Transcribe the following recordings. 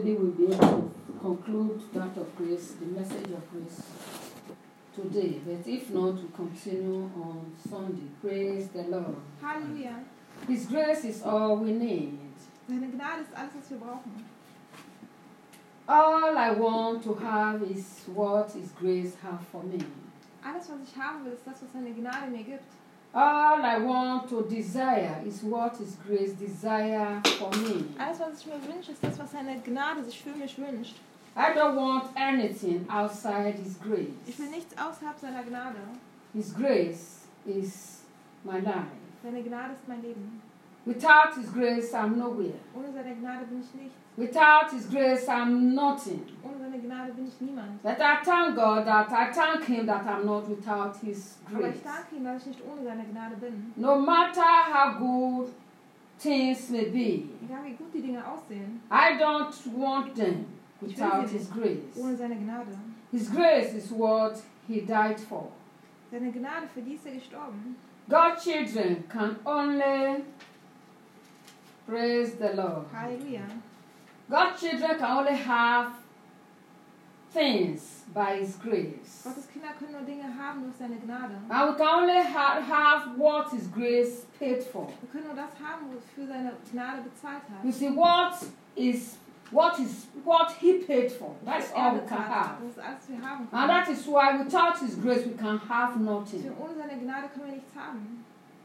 We will be able to conclude that of grace, the message of grace today. But if not, we continue on Sunday. Praise the Lord. Halleluja. His grace is all we need. Seine Gnade ist alles, was wir brauchen. All I want to have is what His grace has for me. Alles, was ich haben will, ist das, was seine Gnade mir gibt. All I want to desire is what His grace desire for me. Alles, was ich mir wünsche, ist das, was seine Gnade sich für mich wünscht. I don't want anything outside His Ich grace. will nichts außerhalb seiner Gnade. His grace is my life. Seine Gnade ist mein Leben. Without His grace, I'm nowhere. Ohne seine Gnade bin ich nichts. Without His grace, I'm nothing. Ohne seine Gnade bin ich niemand. That I thank God, that I thank Him that I'm not without His Aber grace. ich danke ihm, dass ich nicht ohne seine Gnade bin. No matter how good things may be, Egal wie gut die Dinge aussehen, I don't want them without His grace. ohne seine Gnade. His grace is what He died for. Seine Gnade, für die ist er gestorben. God's children can only praise the Lord. Halleluja. God's children can only have things by His grace. Gottes Kinder können nur Dinge haben durch seine Gnade. And we can only have what His grace paid for. Wir können nur das haben, wofür seine Gnade bezahlt hat. You see, what He paid for. That's all we can have. Das ist alles, was wir haben And können. that is why without His grace we can have nothing. Ohne seine Gnade können wir nichts haben.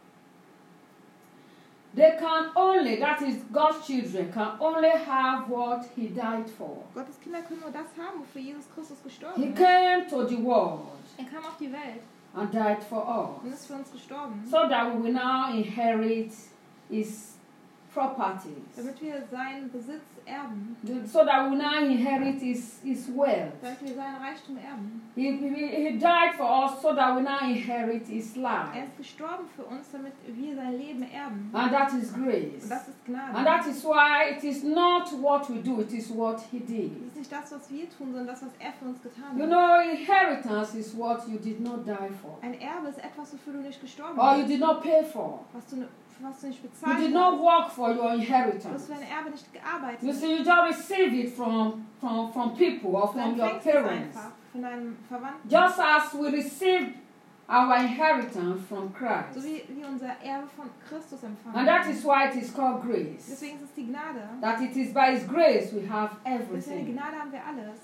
They can only, that is God's children, can only have what He died for. Gottes Kinder können nur das haben, wofür Jesus Christus He gestorben ist. came to the world Er kam auf die Welt and died for und us, ist für uns gestorben, so that we will now inherit His properties, damit wir seinen Besitz erben, so that we will now inherit His wealth. damit wir seinen Reichtum erben. He died for us so that we now inherit His Er life. ist gestorben für uns, damit wir sein Leben erben. And that is Und grace. das ist Gnade. And that is why it is not what we do, it is what He did. Das ist nicht das, was wir tun, sondern das, was er für uns getan You hat. know, inheritance is what you did not die for, Ein Erbe ist etwas, wofür du nicht gestorben or you bist, did not pay for. was du nicht You bezahlt did not hast. work for your Du hast inheritance. für dein Erbe nicht gearbeitet. You see, you just receive it from people or Du from your empfängst es parents. einfach von deinem Verwandten. Just as we received our inheritance from So Christ. wie wir unser Erbe von Christus empfangen. And that is why it is called grace. Deswegen ist es die Gnade. That it is by His grace we have Durch seine everything. Gnade haben wir alles.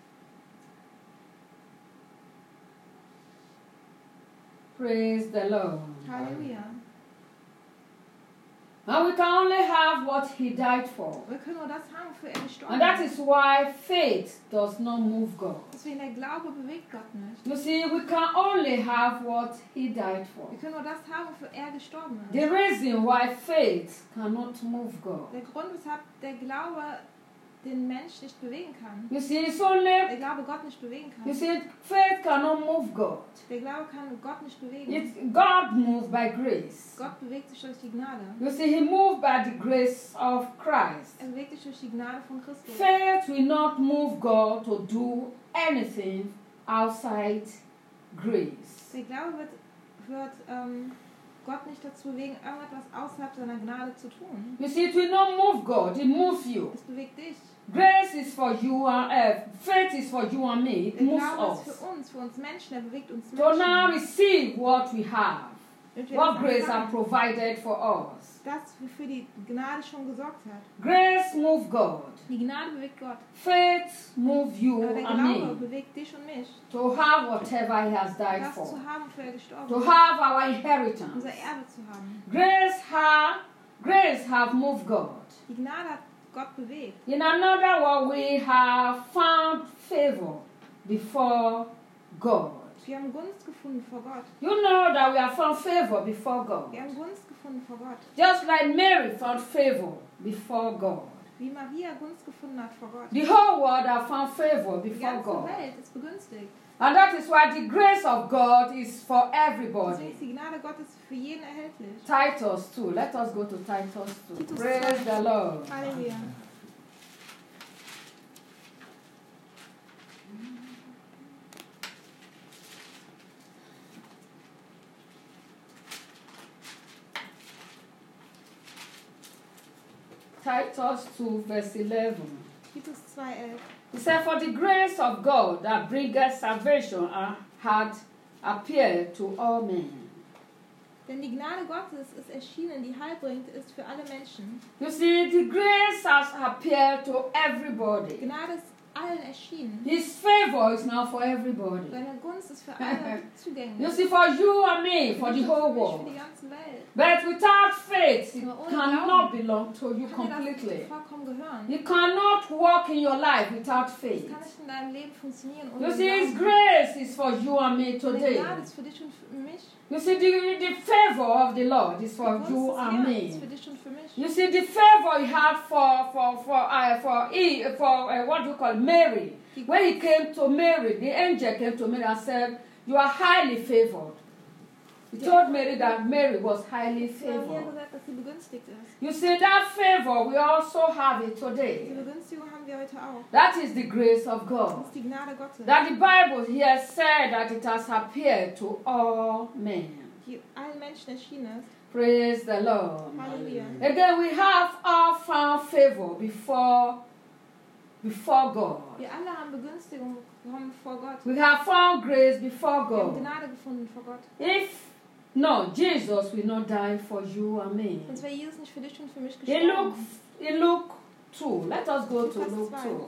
Praise the Lord. Halleluja. And we can only have what He died for. Wir können nur das haben, wofür er gestorben And that ist. is why faith does not move God. Deswegen der Glaube bewegt Gott nicht. You see, we can only have what He died for. Wir können nur das haben, wofür er gestorben ist. The reason why faith cannot move God. Der Grund, weshalb der Glaube den Mensch nicht bewegen kann. You see, it's only, Der Glaube Gott nicht bewegen you kann. see, faith cannot move God. Der Glaube kann Gott nicht bewegen. God moved by grace. Gott bewegt sich durch die Gnade. You see, He moved by the grace of Christ. Er bewegt sich durch die Gnade von Christus. Faith will not move God to do anything outside grace. Der Glaube wird Gott nicht dazu bewegen, irgendetwas außerhalb seiner Gnade zu tun. You see, it will not move God, it moves you. Es bewegt dich. Grace is for you and faith is for you and me. It Der moves Glaube ist us. für uns Menschen, er bewegt uns So now Menschen. receive what we have, Damit wir what das grace has empfangen. provided for us. Das, wofür die Gnade schon gesorgt hat. Grace move God. Die Gnade bewegt Gott. Faith move you Aber der and Glaube me bewegt dich und mich. to have whatever He has died Das for. zu haben, wofür er gestorben To ist. have our inheritance. Unser Erbe zu haben. Grace have moved God. Die Gnade hat Gott bewegt. In another word, we have found favor before God. Wir haben Gunst gefunden vor Gott. You know that we have found favor before God. Wir haben Gunst gefunden vor Gott. Just like Mary found favor before God. Wie Maria Gunst gefunden hat vor Gott. The whole world have found favor Die before ganze God. Welt ist begünstigt. And that is why the grace of God is for Deswegen everybody. ist die Gnade Gottes für jeden erhältlich. Titus 2. Let us go to Titus 2. Titus Praise 2. the Lord. Halleluja. Titus 2 verse 11. Titus 2,11. He said, for the grace of God that bringeth salvation had appeared to all men. Denn die Gnade Gottes ist erschienen, die heilbringend ist für alle Menschen. You see, the grace has appeared to everybody. Gnade ist allen erschienen. His favor is now for everybody. Seine Gunst ist für alle zugänglich. You see, for you and me, for the whole Für world. die ganze Welt. But without faith, it Aber ohne cannot Glauben belong to you kann dir das completely. vollkommen gehören. You cannot walk in your life without Das faith. kann nicht in deinem Leben funktionieren ohne You see, His Glauben. grace is for you and me Die today. Gnade ist für dich und für mich. You see, the favor of the Lord is Die for Gunst you des and Herrn ist me. für dich und für mich. You see, the favor He had for what do you call Mary. When He came to Mary, the angel came to Mary and said, "You are highly favored." He told Mary that Mary was highly Es war hier favored. gesagt, dass sie begünstigt ist. You see, that favor, we also have it Diese today. Begünstigung haben wir heute auch. That is the grace of Das God. ist die Gnade Gottes, That the Bible here said that it has appeared to all men. die allen Menschen erschienen ist. Praise the Lord. Halleluja. Again, we have all found favor before God. Wir alle haben Begünstigung bekommen vor Gott. We have found grace before Wir haben God. Gnade gefunden vor Gott. If no, Jesus will not die for you and me. Sonst wäre Jesus nicht für dich und für mich In gestorben. Luke 2, let us go to Lukas Luke 2. 2.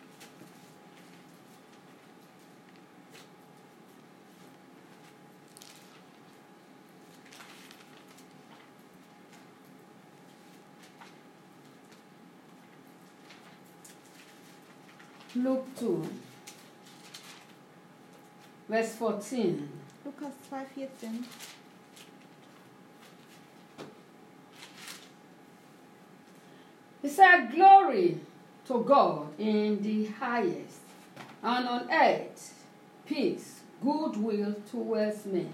Luke 2, verse 14. Lukas 2,14. He said, "Glory to God in the highest, and on earth peace, goodwill towards men."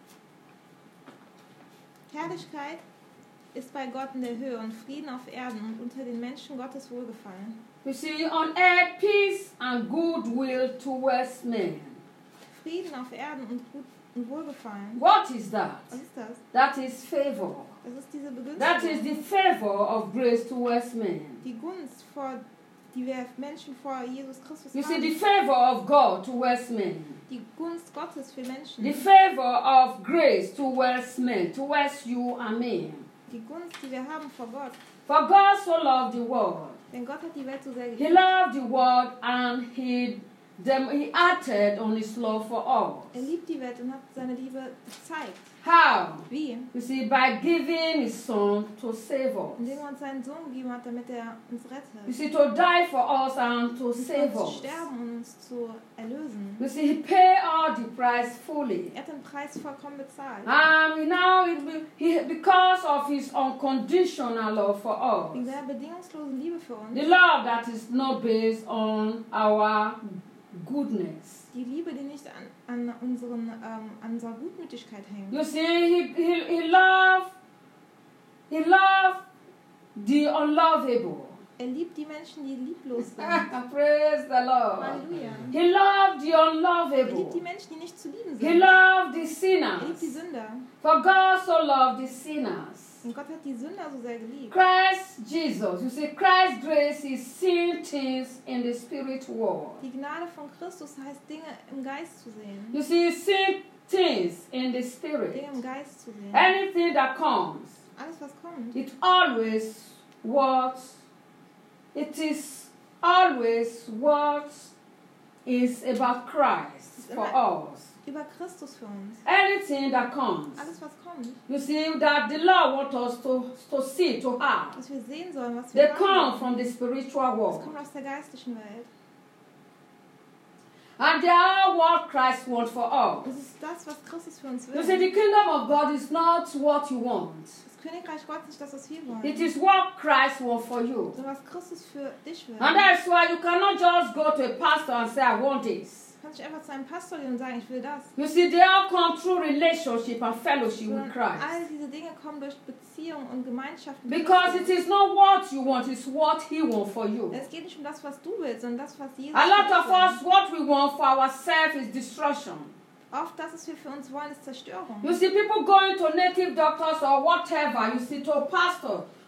Herrlichkeit ist bei Gott in der Höhe und Frieden auf Erden und unter den Menschen Gottes Wohlgefallen. You see, on earth peace and goodwill towards men. Frieden auf Erden und Wohlgefallen. What is that? Was ist das? That is favor. Das ist diese That is Begünstigung. the favor of grace towards men. Die Gunst, die wir Menschen vor Jesus Christus You see, the haben. favor of God towards men. Die Gunst Gottes für Menschen. The favor of grace towards men, towards you and me. Die Gunst, die wir haben vor Gott. For God so loved the world. Denn Gott hat die Welt so sehr He geliebt. loved the world and he acted on His love for Er us. liebt die Welt und hat seine Liebe gezeigt. How? Wie? You see, by giving His Son to save Indem us. er uns seinen Sohn gegeben hat, damit er uns You rettet. see, to die for us and to Für save uns zu us. sterben und uns zu erlösen. You see, He paid all the price fully. Er hat den Preis vollkommen bezahlt. And now, because of His unconditional love for Wegen us, seiner bedingungslosen Liebe für uns. the love that is not based on our goodness. Die Liebe, die nicht an unserer Gutmütigkeit hängt. You see, he loved the unlovable. Er liebt die Menschen, die lieblos sind. Praise the Lord. Halleluja. He loved the Er liebt die unlovable. Menschen, die nicht zu lieben He sind. loved the Er liebt die sinners. Sünder. For God so loved the sinners. Und Gott hat die Sünder so sehr geliebt. Christ Jesus. You see, Christ's grace is seeing things in the spirit world. Die Gnade von Christus heißt, Dinge im Geist zu sehen. You see, seeing things in the spirit. Dinge im Geist zu sehen. Anything that comes, Alles, was kommt. it always what it is always what is about Christ for us. Über Christus für uns. Anything that comes, Alles, was kommt. you see that the Lord wants us to see, to have. Was wir sehen sollen, was wir They come haben. from the spiritual Das world. kommt aus der geistlichen Welt. And they are what Christ wants for us. Das ist das, was Christus für uns You will. see, the kingdom of God is not what you want. Das Königreich Gottes ist nicht das, was wir wollen. It is what Christ wants for you. Sondern was Christus für dich will. And that's why you cannot just go to a pastor and say, I want this. Du kannst nicht einfach zu einem Pastor gehen und sagen, ich will das. You see, they all come through relationship and fellowship with Sondern Christ. all diese Dinge kommen durch Beziehung und Gemeinschaft mit Because it Christus. is not what you want, it's what He wants for you. Es geht nicht um das, was du willst, sondern das, was Jesus A lot für of dich will. us, what we want for ourselves is destruction. Oft das, was wir für uns wollen, ist Zerstörung. You see, people going to native doctors or whatever, you see, to a pastor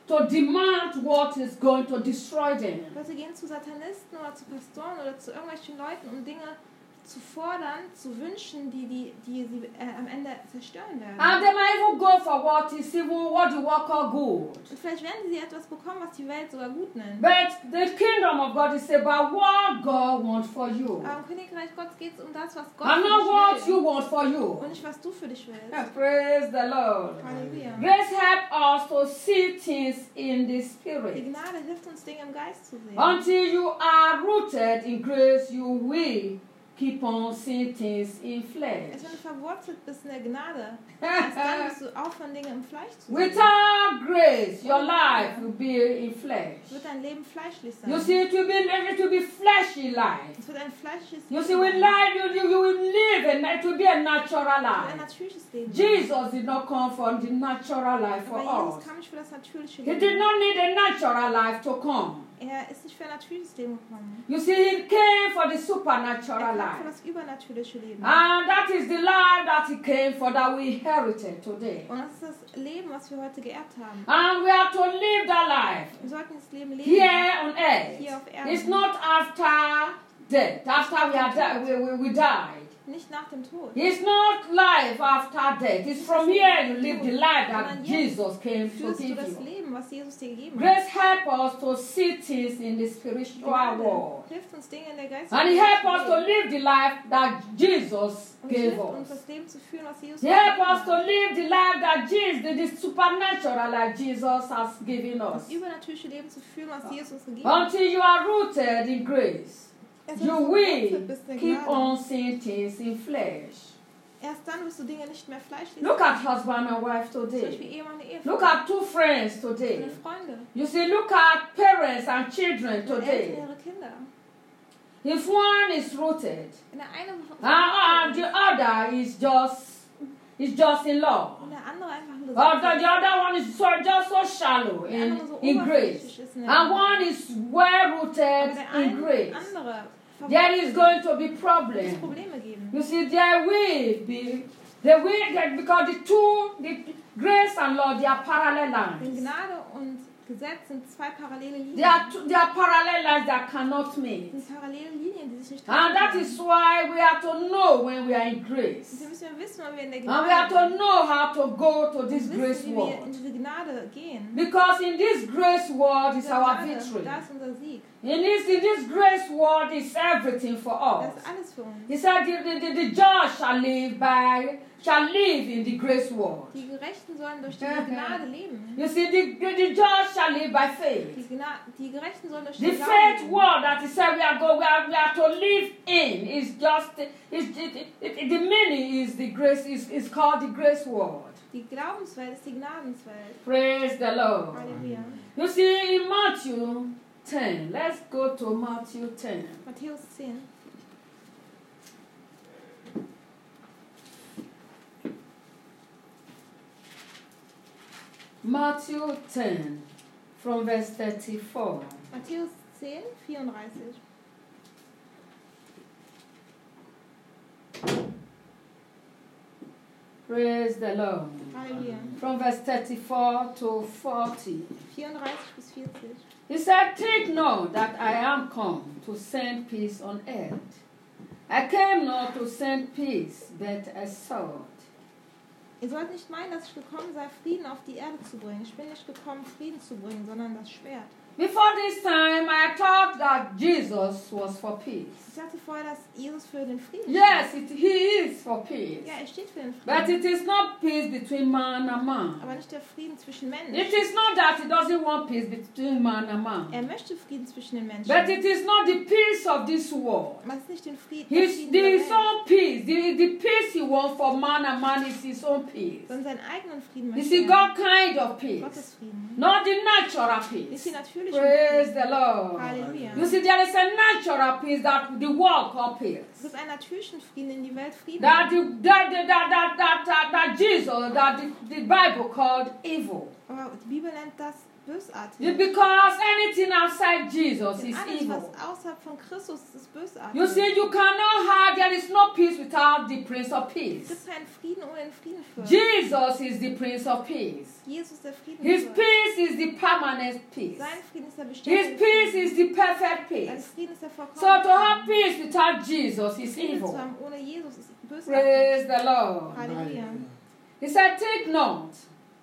to demand what is going to destroy them. Leute gehen zu Satanisten oder zu Pastoren oder zu irgendwelchen Leuten, um Dinge zu fordern, zu wünschen, die sie am Ende zerstören werden. And they might even go for what is evil, what the world call good. Und vielleicht werden sie etwas bekommen, was die Welt sogar gut nennt. But the kingdom of God is about what God wants for you. Aber im Königreich Gottes geht es um das, was Gott And für not what dich will. you want for you. Und nicht, was du für dich willst. Praise the Lord. Halleluja. Grace help us to see things in the Die spirit. Gnade hilft uns, Dinge im Geist zu sehen. Until you are rooted in grace, you will keep on seeing things in flesh. Erst wenn du verwurzelt bist in der Gnade, erst dann wirst du aufhören, Dinge im Fleisch zu sehen. Without grace, your life will be in flesh. Wird dein Leben fleischlich sein. You see, it will be fleshy life. Es wird ein fleischliches You Leben see, with sein. life, you will live, and it will be a natural Es wird ein life. natürliches Leben. Jesus did not come for the natural life for Aber us. Jesus kam nicht für das natürliche He Leben. did not need a natural life to come. Er ist nicht für ein natürliches Leben gekommen. You see, he came for the Er supernatural kam für life. das übernatürliche Leben. And that is the life that he came for, that we inherited today. Und das ist das Leben, was wir heute geerbt haben. And we have to live that life Wir sollten das Leben leben. here on Hier auf earth. Erden. It's not after death, after we died. Nicht nach dem Tod. It's not life after death. It's from here you live the life that Jesus came to Führst du give das you. Leben, was Jesus dir gegeben hat. Grace help us to see things in the spiritual Gnade world. hilft uns, Dinge in der And geistigen he Welt help zu us to leben. live the life that Jesus Und es gave hilft uns, us. das Leben zu führen, was Jesus He uns help gegeben us to hat. live the life that Jesus, the supernatural life Jesus has given us. Das übernatürliche Leben zu führen, was Jesus uns gegeben hat. Until you are rooted in grace, Erst you wenn du will verwurzelt bist in der keep Gnade, on seeing things in flesh. erst dann wirst du Dinge nicht mehr fleischlich Look sehen. at husband and wife Zum today. Beispiel Ehemann und Ehefrau. Look at two friends today. Deine Freunde. You see, look at parents and children Deine today. Eltern, ihre Kinder. If one is rooted, Und der eine and the other is just in love. und der andere einfach nur But the other one is just so shallow der andere so in grace. oberflächlich ist in der And Gnade. one is well Aber rooted der in grace. andere There is going to be wird es problem. Probleme geben. You see, because the grace and law, they are parallel Denn lines. Gnade und Gesetz sind zwei parallele Linien. They are parallel lines that cannot meet. Das sind parallele Linien, die sich nicht And that können. is why we have to know when we are in Und grace. wir müssen ja wissen, wenn wir in der And we have Gnade to know how to go to this sind, grace wissen, wie wir in world. diese Gnade gehen. Because in this grace world is Diese our Gnade, victory. da ist unser Sieg. In this grace world is everything for Das us. ist alles für uns. He said the just shall live in the grace world. Die Gerechten sollen durch diese Gnade leben. You see, the just shall live by faith. Die Gerechten sollen durch The die Gnade faith leben. world that he said we are to live in is just the meaning is the grace is called the grace world. Die Glaubenswelt ist die Gnadenswelt. Praise the Lord. Halleluja. You see, in Matthew 10, let's go to Matthew 10. Matthäus 10. Matthew 10, from verse 34. Matthäus 10, 34. Praise the Lord. Halleluja. From verse 34 to 40. 34 bis 40. He said, "Take note that I am come to send peace on earth. I came not to send peace, but a sword." Ihr sollt nicht meinen, dass ich gekommen sei, Frieden auf die Erde zu bringen. Ich bin nicht gekommen, Frieden zu bringen, sondern das Schwert. Before this time, I thought that Jesus was for peace. Ich sagte vorher, dass Jesus für den Frieden Yes, steht. he is for peace. Ja, er steht für den But Frieden. it is not peace between man and man. Aber nicht der Frieden zwischen Menschen. It is not that he doesn't want peace between man and Er man. möchte Frieden zwischen den Menschen. But it is not the peace of this world. Aber es ist nicht den Frieden, His own peace. The peace he wants for man and man is his own peace. sondern seinen eigenen Frieden You möchte see, er. God kind of peace. Gottes Frieden. Not the natural Nicht peace. die natürliche Praise Frieden. the Lord. Halleluja. You see, there is a natural peace that the world calls Es peace. gibt einen natürlichen Frieden, in die Welt Frieden. That Jesus, that the Bible called evil. Aber die Bibel nennt das bösartig. Because anything outside Jesus Denn is alles, evil. was außerhalb von Christus ist, ist bösartig. You see, you cannot have, there is no peace without the Prince of Es Peace. gibt keinen Frieden ohne den Friedenfürst. Jesus is the Prince of Peace. Jesus ist der His Friedenfürst. peace is the permanent peace. Sein Frieden ist der His beständige peace Frieden. is the perfect Sein peace. Frieden ist der So vollkommene to have Frieden. peace without Jesus is Frieden zu evil. haben ohne Jesus ist bösartig. Praise the Lord. Halleluja. He said, take note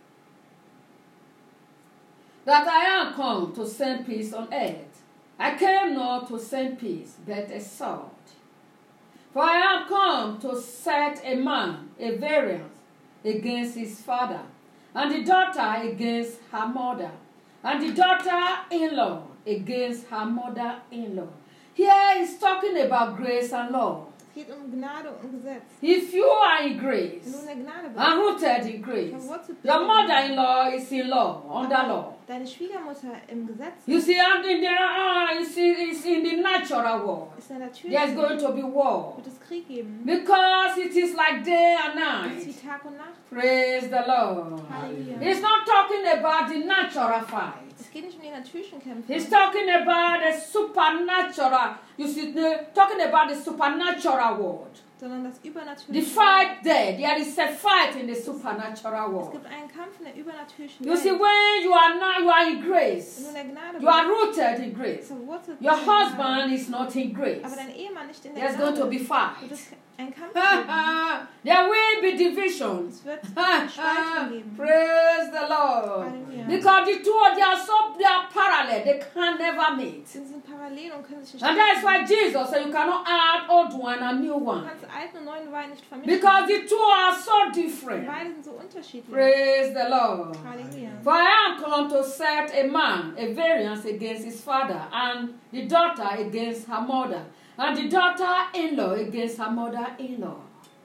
that I am come to send peace on earth. I came not to send peace, but a sword. For I am come to set a man a variance against his father, and the daughter against her mother, and the daughter-in-law against her mother-in-law. Here he's talking about grace and law. Es geht Gnade und Gesetz. If you are in Wenn du grace in der Gnade bist, and rooted in grace, verwurzelt bist your in mother-in-law is in law, under aber law. deine Schwiegermutter im Gesetz You see, and it's in the natural world. ist der There's natürliche going to be war. wird es Krieg geben. Because it is like day and Es ist night. wie Tag und Nacht. Praise the Lord. Halleluja. He's not talking about the natural fight. Es geht nicht um die natürlichen Kämpfe. He's talking about the supernatural. You see, talking about the supernatural world. sondern das The Übernatürliche. fight there is a fight in the supernatural Es world. gibt einen Kampf in der übernatürlichen You see, Welt. when you are in Wenn du grace, in der Gnade you are bist, rooted in grace. verwurzelt Your bist in der Gnade. husband is not in grace. Aber dein Ehemann nicht in der There's going to Gnade. be Wird fight. es einen Kampf geben. There will be divisions. Es wird Spaltung geben. Praise the Lord. Halleluja. Because the two they are parallel. They can never meet. Sie sind parallel und können sich nicht And that is why Jesus said you cannot add old one and new Du one. kannst alten und neuen Wein nicht vermischen. Because the two are so different. Beide sind so unterschiedlich. Praise the Lord. Halleluja. For I am come to set a man a variance against his father, and the daughter against her mother, and the daughter-in-law against her mother-in-law.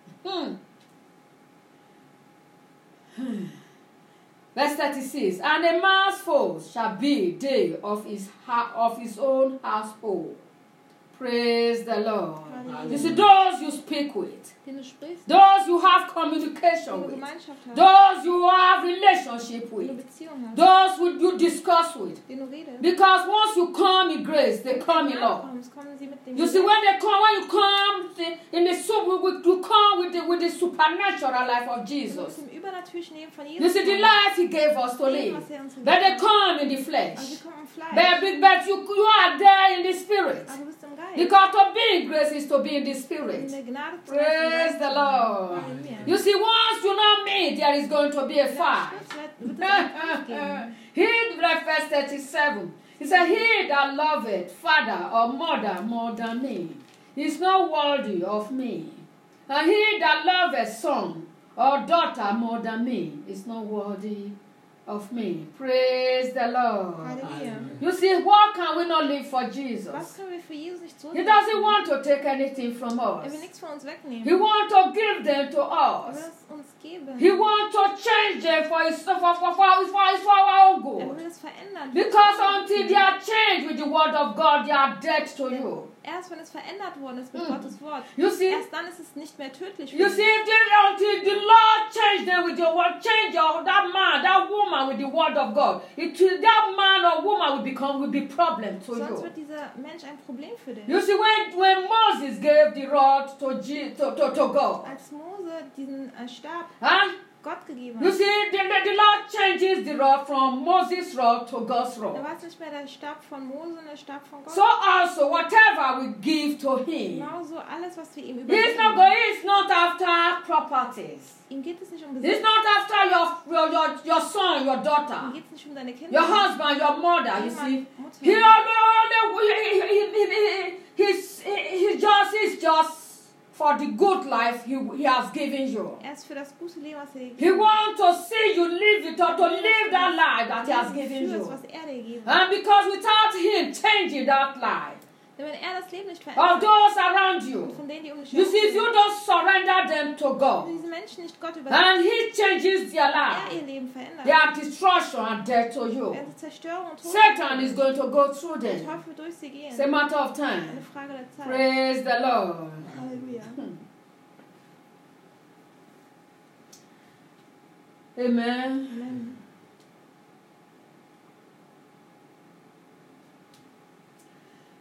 Verse 36. And a man's foes shall be they of his own household. Praise the Lord. Halleluja. You see, those you speak with, Den du sprichst, those you have den communication du with, Gemeinschaft hast, those you have relationship den du with, Beziehung hast, those who you discuss with. den du redest. Because once you come in grace, they come in love. Kommen sie mit dem You see, Gesetz. when you come in the you come with the supernatural life of Du Jesus. musst im übernatürlichen Leben von You Jesus see, the kommen. life He gave us to live. Was uns But they gegeben hat. come in the Also flesh. sie kommen im Fleisch. But you are there in the spirit. Aber du bist im Geist. Because to be in grace is to be in the In spirit. der Gnade zu Praise the Lord. Halleluja. You see, once you not meet, there is going to be a fight. Wird es einen Kampf geben. He read verse 37. He said, he that loveth father or mother more than me is not worthy of me. And he that loveth son or daughter more than me is not worthy of me. Praise the Lord. Halleluja. You see, why can we not live for Was Jesus? können wir für Jesus nicht He zurückgeben? doesn't want to take anything from Er us. will nichts von uns wegnehmen. He wants to give them to Er will us. es uns geben. He wants to change them for our own Er good. will es verändern. Because until they are changed with the word of God, they are dead to you. Erst wenn es verändert worden ist mit Gottes Wort, You see, erst dann ist es nicht mehr tödlich für you uns. see, until the Lord changed them with your word, that man, that woman with the word of God, that man or woman will be problem to Sonst you. wird dieser Mensch ein Problem für dich. You see, when Moses gave the rod to God, Als Mose diesen Stab huh? Gott gegeben You hat, see, the Lord changes the rod from Moses' rod to God's da rod. war es nicht mehr der Stab von Mose, sondern der Stab von Gott. So also, whatever we give to him, Genauso alles, was wir ihm he's übergeben. not after properties. Ihm geht es nicht um He's Besitz. not after your son, your Ihm daughter, geht es nicht um deine Kinder. your husband, your mother. You see, Ehemann, Mutter. he's just for the good life he has given you. Er ist für das gute Leben, was er dir He gegeben wants to see you live it or to live that life that he has hat. given Für das, you. was er dir gegeben hat. And because without him changing that life Denn wenn er das Leben nicht of verändert, those around you, von denen, die um dich you see, if herum you don't surrender them to sind, God, diese Menschen nicht Gott überlassen, and he changes their er life, ihr Leben verändert, they are destruction and death to you. werden sie Zerstörung und Tod Satan is going to go through der them. Teufel durch sie gehen. It's a matter of Eine time. Frage der Zeit. Praise the Lord. Halleluja. Amen. Amen.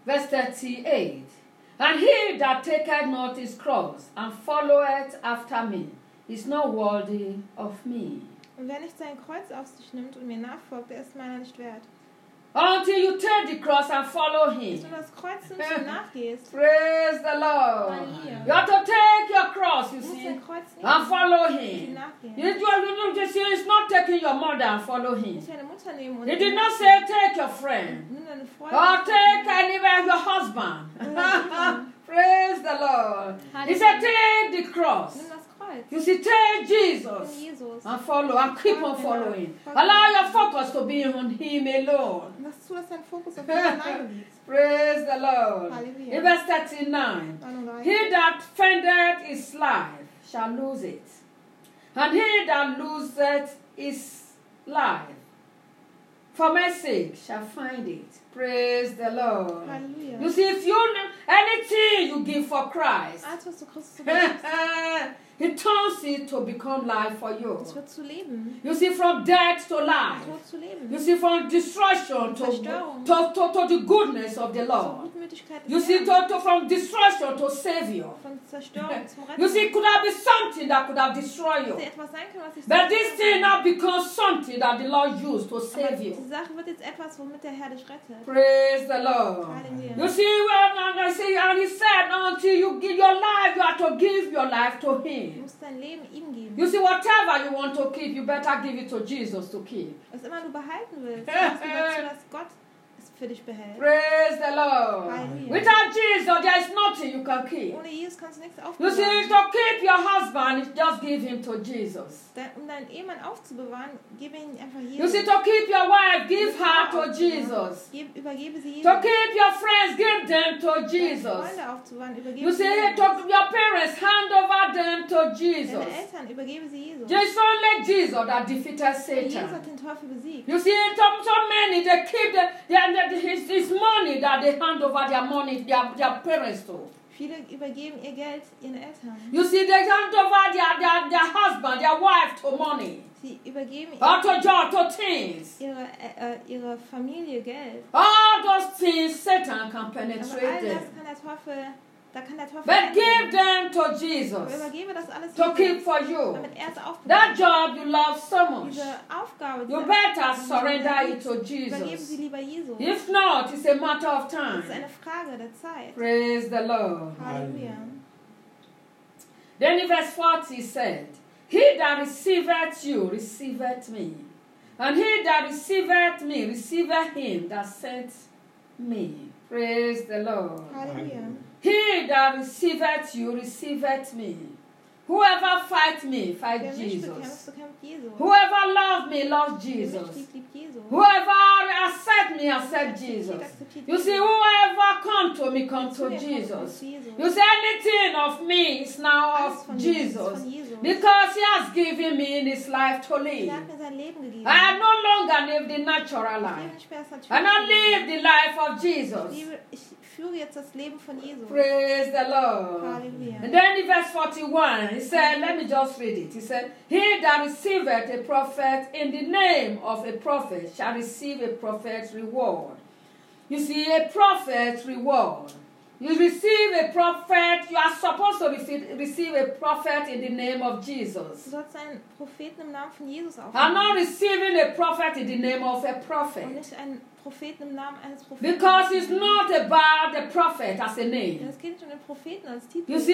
Verse 38. And he that taketh not his cross and followeth after me is not worthy of me. Und wer nicht sein Kreuz auf sich nimmt und mir nachfolgt, der ist meiner nicht wert. Until you take the cross and follow Bis him. du das Kreuz nimmst und nachgehst, Praise the Lord. Hallelujah. You have to take your cross, you du musst see, dein Kreuz and nehmen follow und ihm him. nachgehen. You see, it's not taking your mother and follow Du him. musst deine Mutter nehmen und He ihm did not nachgehen. say take your friend Nimm deine or Freunde. take anywhere your husband. Praise the Lord. He said take the cross. Nimm das Kreuz. You see, take Nimm Jesus Jesus. and follow and keep on following. Allow your focus to be on him alone. Und lass zu, dass dein Fokus auf ihn alleine liegt. Praise the Lord. Hallelujah. In verse 39. 39. He that findeth his life shall lose it, and he that loseth his life for my sake shall find it. Praise the Lord. Hallelujah. You see, if anything you give for Christ, Alles, was du Christus so gibst, He turns it to become life for you. es wird zu leben. You see, from death to life. Tod zu leben. You see, from destruction to the goodness of the Zur Lord. Gutmütigkeit You des see, Herrn. from destruction to Savior. Von Zerstörung zum Retten. You see, it could have been something that could have destroyed Dass you. etwas sein kann, was dich But this zerstört. thing now becomes something that the Lord used to Aber save die you. Sache wird jetzt etwas, womit der Herr dich rettet. Praise the Lord. Hallelujah. You see, and he said, until you give your life, you have to give your life to Du him. musst dein Leben ihm geben. You see, whatever you want to keep, you better give it to Jesus to keep. Was immer du behalten willst, lass dir dazu, dass Gott es für dich behält. Praise the Lord. Hallelujah. Without Jesus, there is nothing you can keep. Ohne Jesus kannst du nichts You see, aufbewahren. to keep your husband, just give him to Jesus. Um deinen Ehemann aufzubewahren, gebe ihn einfach You see, Jesus. to keep your wife, give her to Jesus. Übergebe sie To Jesus. keep your friends, give them to Deine Jesus. Freunde aufzubewahren, übergebe You sie see, Jesus. to your parents, hand over them to Deine Jesus. Eltern, übergebe sie Jesus. There's only Jesus that defeated Jesus hat Satan. den Teufel besiegt. You see, so many, they keep his money that they hand over their money, their parents to. Viele übergeben ihr Geld ihren Eltern. You see, they hand over their husband, their wife to money. Sie übergeben Or to job, to things. ihre Familie Geld. All those things Satan can Aber penetrate all them. das kann der Teufel, da kann der Teufel But give eingreifen. them to Aber Jesus übergebe das alles to Jesus, keep for you. damit er es aufbewahrt. That job you love so much. Diese Aufgabe, You diese better Aufgabe, surrender it to übergeben Jesus. sie lieber Jesus. If not, it's a matter of Das time. ist eine Frage der Zeit. Praise the Lord. Halleluja. Then in verse 40 he said, He that receiveth you, receiveth me. And he that receiveth me, receiveth him that sent me. Praise the Lord. Halleluja. He that receiveth you, receiveth me. Whoever fight me, fight Wer mich Jesus. bekämpft, bekämpft Jesus. Whoever loves me, loves Wer mich Jesus. liebt, liebt Jesus. Whoever accept me, accept Jesus. Akzeptiert You see, Jesus. whoever come to me, come Zu to mir kommt, Jesus. kommt Jesus. You see, anything of me is now Alles of von Jesus ist Jesus. von Jesus. Because he has given me in his life to Er live. hat mir sein Leben gegeben. I no longer live the natural Ich lebe life. nicht mehr das I now live natürliche the life of Leben. Jesus. Ich führe jetzt das Leben von Jesus. Praise the Lord. Hallelujah. And then in verse 41, he said, let me just read it. He said, He that receiveth a prophet in the name of a prophet shall receive a prophet's reward. You see, a prophet's reward. You receive a prophet, you are supposed to receive a prophet in the name of Du Jesus. sollst einen Propheten im Namen von Jesus I'm not aufnehmen. receiving a prophet in the name of a Und prophet. nicht einen Propheten im Namen eines Propheten. Because it's not about the prophet as a Denn name. es geht nicht um den Propheten als Titel. You see,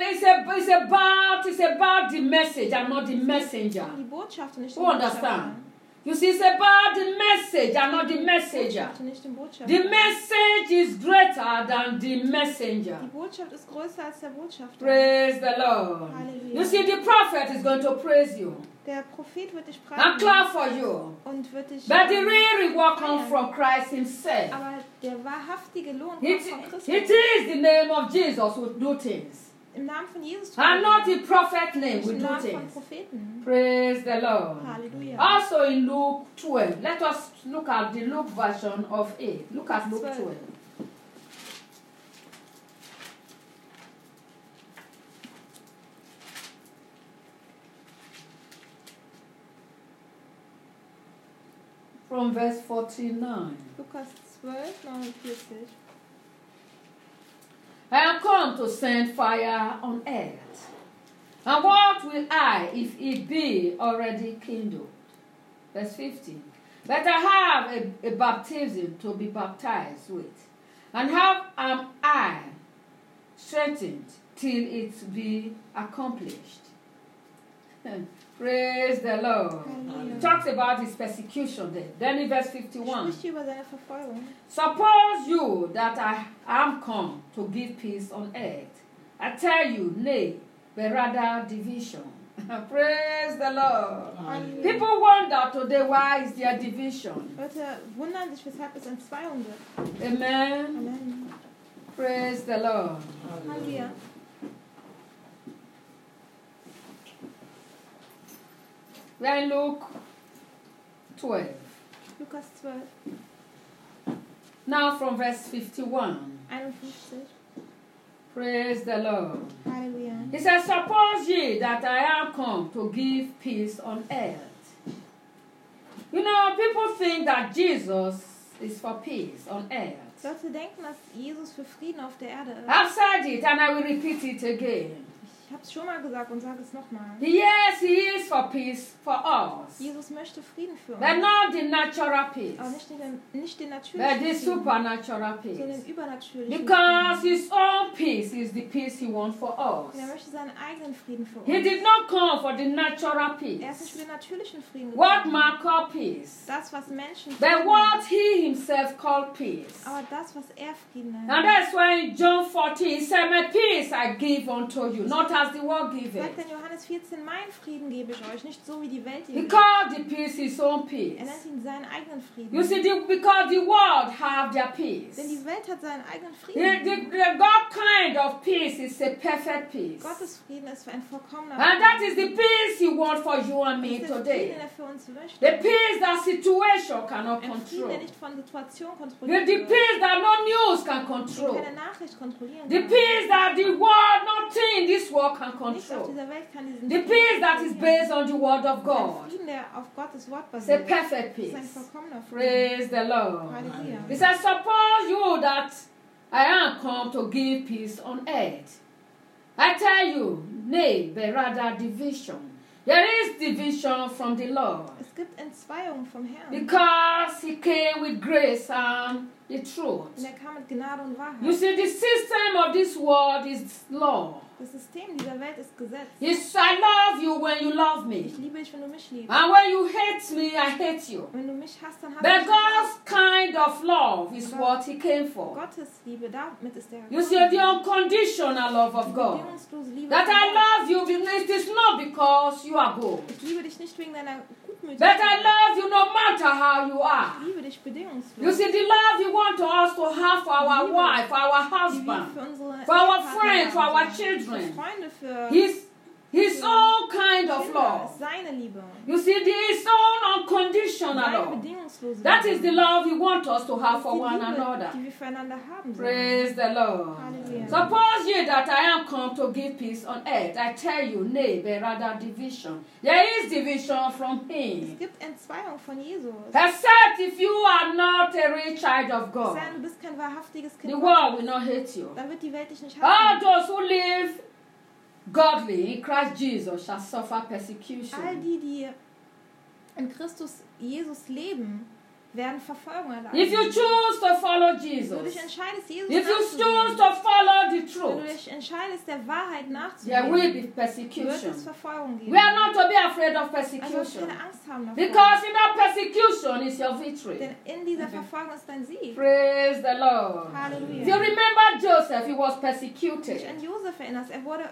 it's about the message and not the messenger. Die Botschaft und nicht Who den understand? You see, it's about the message and not the messenger. Botschaft und nicht den Botschafter. The message is greater than the messenger. Die Botschaft ist größer als der Botschafter. Praise the Lord. Hallelujah. You see, the prophet is going to praise you Der Prophet wird dich and preisen clap for you. und wird dich But the real reward comes from Christ himself. aber der wahrhaftige Lohn It, kommt von Christus. it is the name of Jesus who do things. Im Namen von Jesus. And not the prophet name Nicht will im do Namen von things. Propheten. Praise the Lord. Halleluja. Also in Luke 12, let us look at the Luke version of it. Look at Luke 12. From verse 49. Lukas 12, 49. come to send fire on earth. And what will I if it be already kindled? Verse 15. But I have a baptism to be baptized with. And how am I strengthened till it be accomplished? Praise the Lord. Halleluja. Talks about his persecution there. Then in verse 51. Spricht über seine Verfolgung. Suppose you that I am come to give peace on earth. I tell you, nay, but rather division. Praise the Lord. Halleluja. People wonder today why is there division. Leute wundern sich, weshalb es Entzweiung gibt. Amen. Amen. Praise the Lord. Halleluja. We are in Luke 12. Lukas 12, Now from verse 51. 51. Praise the Lord. Halleluja. He says, suppose ye that I am come to give peace on earth. You know, people think that Jesus is for peace on earth. Leute denken, dass Jesus für Frieden auf der Erde ist. I've said it and I will repeat it again. Ich habe es schon mal gesagt und sage es nochmal. Yes, he is for peace for us. Jesus möchte Frieden für But uns. not the natural peace, Aber nicht den but natürlichen the Frieden, supernatural sondern peace. den übernatürlichen Because Frieden. his own peace is the peace he wants for Und er us. möchte seinen eigenen Frieden für He uns. did not come for the natural Er ist nicht für peace. den natürlichen Frieden What gekommen. man call peace. Das, was Menschen But Frieden what nennt. he himself called peace. Aber das, was er Frieden nennt. And that's why in John 14 he said, my peace I give unto you, not as the world giveth. Sagt in Johannes 14, mein Frieden gebe ich euch, nicht so wie die Welt ihn He gibt. called the peace his own peace. Er nennt ihn seinen eigenen Frieden. You see, because the world have their Denn peace. die Welt hat seinen eigenen The Frieden. God kind of peace is a perfect peace. Gottes Frieden ist für ein vollkommener And that is the peace he wants for you and me Das ist der Frieden, today. den er für uns möchte. The peace that situation cannot Ein Frieden, control. der nicht von Situation The kontrolliert wird. peace that no news can Den control. keine Nachricht kontrollieren The kann. peace that the world, nothing in this world can Nichts auf control. dieser Welt kann diesen The Frieden peace that is kontrollieren. based on the word of Ein God. Frieden, der auf Gottes Wort It's a basiert. perfect Das ist ein peace. vollkommener Frieden. Praise the Lord. Halleluja. He says, suppose you that I am come to give peace on earth. I tell you, nay, but rather division. There is division from the Lord. Es gibt Entzweiung vom Herrn. Because he came with grace and the truth. Und er kam mit Gnade und Wahrheit. You see, the system of this world is law. Das System dieser Welt ist Gesetz. It's I love you when you love me. Ich liebe dich, wenn du mich liebst. And when you hate me, I hate you. Wenn du mich hasst, dann hasst But du mich God's kind of love is what he came auch. for. Gottes Liebe, damit ist der You see, the unconditional love of God. bedingungslose Liebe. That von I Gott. love you, it is not because you are good. Ich liebe dich nicht wegen deiner But Gutmütigkeit. I love you no matter how you are. Ich liebe dich bedingungslos. You see, the love you want us to have for our wife, for our Die wir husband, für unsere for our Ehepartner friends, for haben, our für children. Freunde, für His own kind of Kinder, love. ist seine Liebe. You see, his own unconditional Seine love. bedingungslose That Liebe. is the love he wants us to have Das for ist die one Liebe, another. die wir füreinander haben sollen. Praise the Lord. Halleluja. Suppose ye that I am come to give peace on earth. I tell you, nay, but rather division. There is division from Es him. gibt Entzweiung von Jesus. Except if you are not a real child of Sei, God, du bist kein wahrhaftiges Kind the Gottes, world will not hate you. dann wird die Welt dich nicht All hassen. those who live godly in Christ Jesus shall suffer All persecution. die in Christus Jesus leben, werden Verfolgung erleiden. If you choose to follow Wenn du Jesus, dich entscheidest, Jesus if you choose nachzugehen, to follow the wenn du truth, dich entscheidest, der Wahrheit there will nachzugehen, be wird es persecution. Verfolgung geben. We are not to be afraid of Also sollst persecution. keine Angst haben davor. Because in that persecution is your victory. Denn in dieser Verfolgung ist dein Sieg. Praise the Lord. If you Halleluja. remember Joseph, he was Wenn du dich persecuted. an Josef erinnerst, er wurde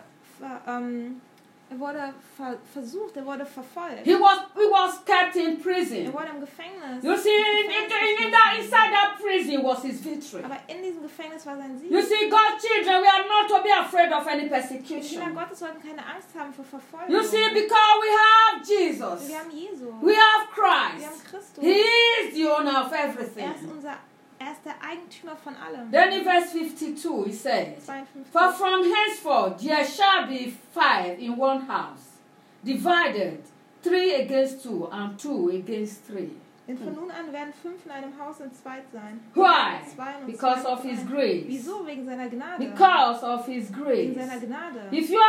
versucht, er wurde verfolgt. He was kept in Er prison. wurde im Gefängnis. You see, inside that prison was his victory. Aber in diesem Gefängnis war sein Sieg. You see, God's children, we are not to be afraid of any Die Kinder persecution. Gottes sollten keine Angst haben vor Verfolgung. You see, because we have Jesus, Wir haben Jesus. we have Wir haben Christ. Christus. He is the owner of Er everything. ist der Eigentümer von allem. Then in verse 52, he says, 52. For from henceforth there shall be 5 in one house, divided 3 against 2 and 2 against 3. Denn von nun an werden 5 in einem Haus entzweit sein. Why? 2 und Because 2 of His ein. grace. Wieso? Wegen seiner Gnade. Because of His Wegen grace. seiner Gnade. If you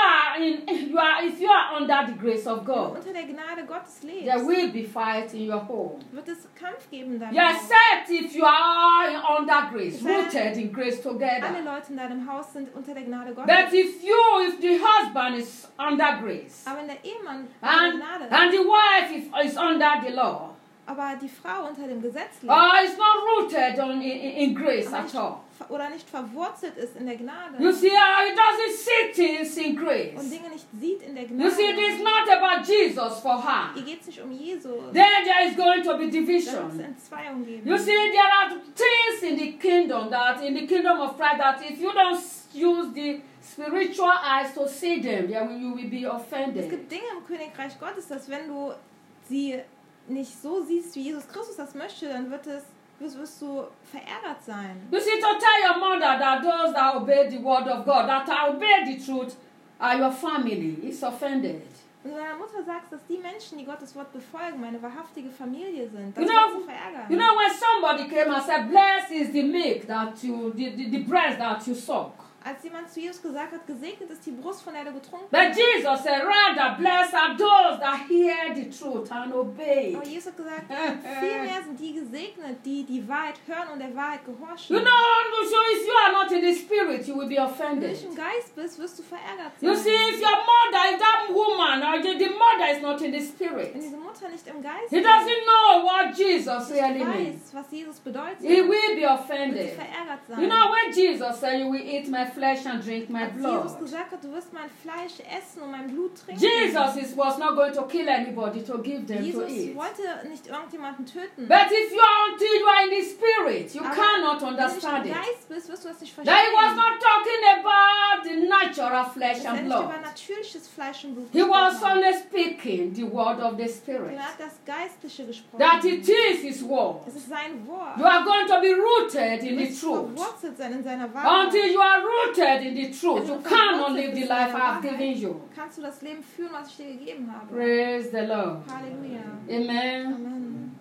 are under the grace of Wenn God, du unter der Gnade Gottes there lebst, will be fight in your home. wird es Kampf geben in deinem Yeah, Haus. except if you are under grace, rooted in grace Alle together. Leute in deinem Haus sind unter der Gnade Gottes. But if the husband is under grace, Aber wenn der Ehemann unter der and Gnade, the wife is under the law, aber die Frau unter dem Gesetz lebt, it's not rooted in grace aber at all. oder nicht verwurzelt ist in der Gnade You see, it doesn't see things in und grace. Dinge nicht sieht in der You see, it is Gnade, not about Jesus for her. hier geht es nicht um Jesus. Then there is going to be Da wird es division. Entzweiung geben. You see, there are things in the kingdom of Christ, that if you don't use the spiritual eyes to see them, then you will be Es offended. gibt Dinge im Königreich Gottes, dass wenn du sie nicht so siehst, wie Jesus Christus das möchte, dann wirst du verärgert sein. You see, to tell your mother that those that obey the word of God, that obey the truth, are your family, is offended. Und du deiner Mutter sagst, dass die Menschen, die Gottes Wort befolgen, meine wahrhaftige Familie sind, das You wird know, sie verärgern. You know, when somebody came and said, blessed is the milk that the breast that you suck. Als jemand zu Jesus gesagt hat, gesegnet ist die Brust, von der du getrunken But hast. Jesus said, rather, blessed are those that hear the truth and obey. Aber Jesus hat gesagt, vielmehr sind die gesegnet, die die Wahrheit hören und der Wahrheit gehorchen. You know, so if you are not in the spirit, you will be Wenn du offended. nicht im Geist bist, wirst du verärgert You sein. see, if your mother, if that woman, or the mother is not in the Wenn spirit, diese Mutter nicht im Geist he doesn't know what Jesus nicht really means. weiß, was Jesus bedeutet, He will be wird sie offended. verärgert sein. You know, when Jesus said, you will eat my flesh and drink my Als Jesus blood. gesagt hat, du wirst mein Fleisch essen und mein Blut trinken. Was not going to kill anybody to give them to Jesus eat. wollte nicht irgendjemanden töten. But if you are until you are in the spirit, you Aber cannot wenn du nicht understand im it. Geist bist, wirst du das nicht That verstehen. he was not talking about the natural flesh Dass er and nicht über blood. natürliches Fleisch und Blut He was gesprochen hat. only speaking the word of the Spirit. Er hat das Geistliche gesprochen. That it is his word. Es ist sein Wort. You are going to be rooted in Du the wirst truth. verwurzelt sein in seiner Wahrheit. Until you are rooted in the truth, Wenn you du cannot verwurzelt live the bist in life deiner I have Wahrheit, given you. kannst du das Leben führen, was ich dir gegeben habe. Praise the Lord. Halleluja. Amen. Amen.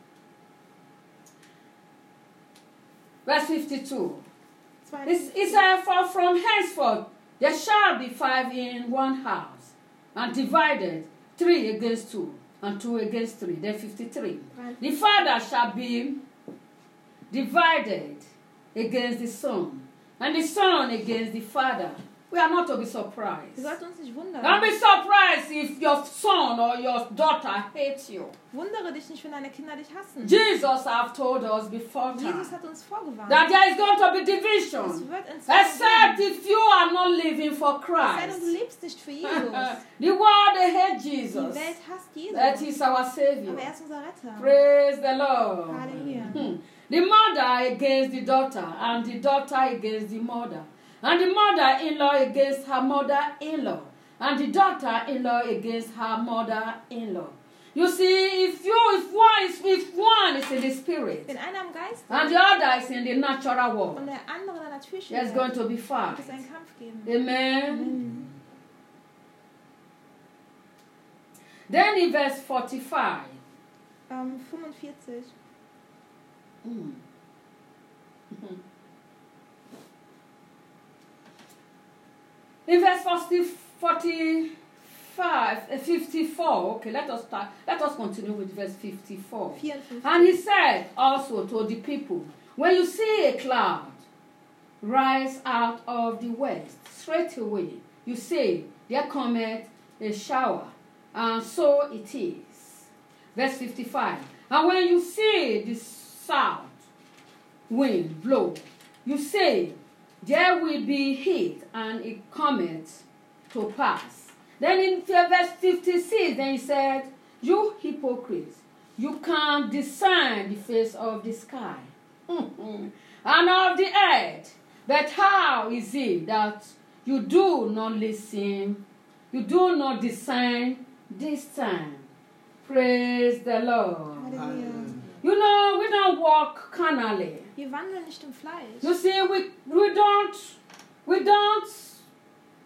Verse 52. Zweitens. It says, for from henceforth there shall be 5 in one house, and divided 3 against 2, and 2 against 3. Then 53. The father shall be divided against the son, and the son against the father. We are not to be Wir surprised. sollten uns nicht wundern. Don't be surprised if your son or your daughter hates you. Wundere dich nicht, wenn deine Kinder dich hassen. Jesus have told us before Jesus time hat uns vorgewarnt. that there is going to be Es division. wird Entzweiung Except geben. if you are not living for Es sei denn, du Christ. lebst nicht für Jesus. The world they hate Die Jesus. Welt hasst Jesus. That is our Aber Savior. er ist unser Retter. Praise the Lord. Halleluja. The mother against the daughter, and the daughter against the mother, and the mother-in-law against her mother-in-law, and the daughter-in-law against her mother-in-law. You see, if one is in the spirit, Wenn einer im Geist and the other is in the natural und world, der andere in der natürlichen there's going Welt, to be fight. wird es einen Kampf geben. Amen. Then in verse 45. 45. In verse 54. Okay, let us start. Let us continue with verse 54. 54. And he said also to the people, when you see a cloud rise out of the west, straight away you say, there cometh a shower, and so it is. Verse 55. And when you see the south wind blow, you say, there will be heat, and it cometh to pass. Then in verse 56, then he said, you hypocrites, you can discern the face of the sky and of the earth, but how is it that you do not listen, you do not discern this time? Praise the Lord. Halleluja. You know, we don't walk carnally. Wir wandeln nicht im Fleisch. You see, we don't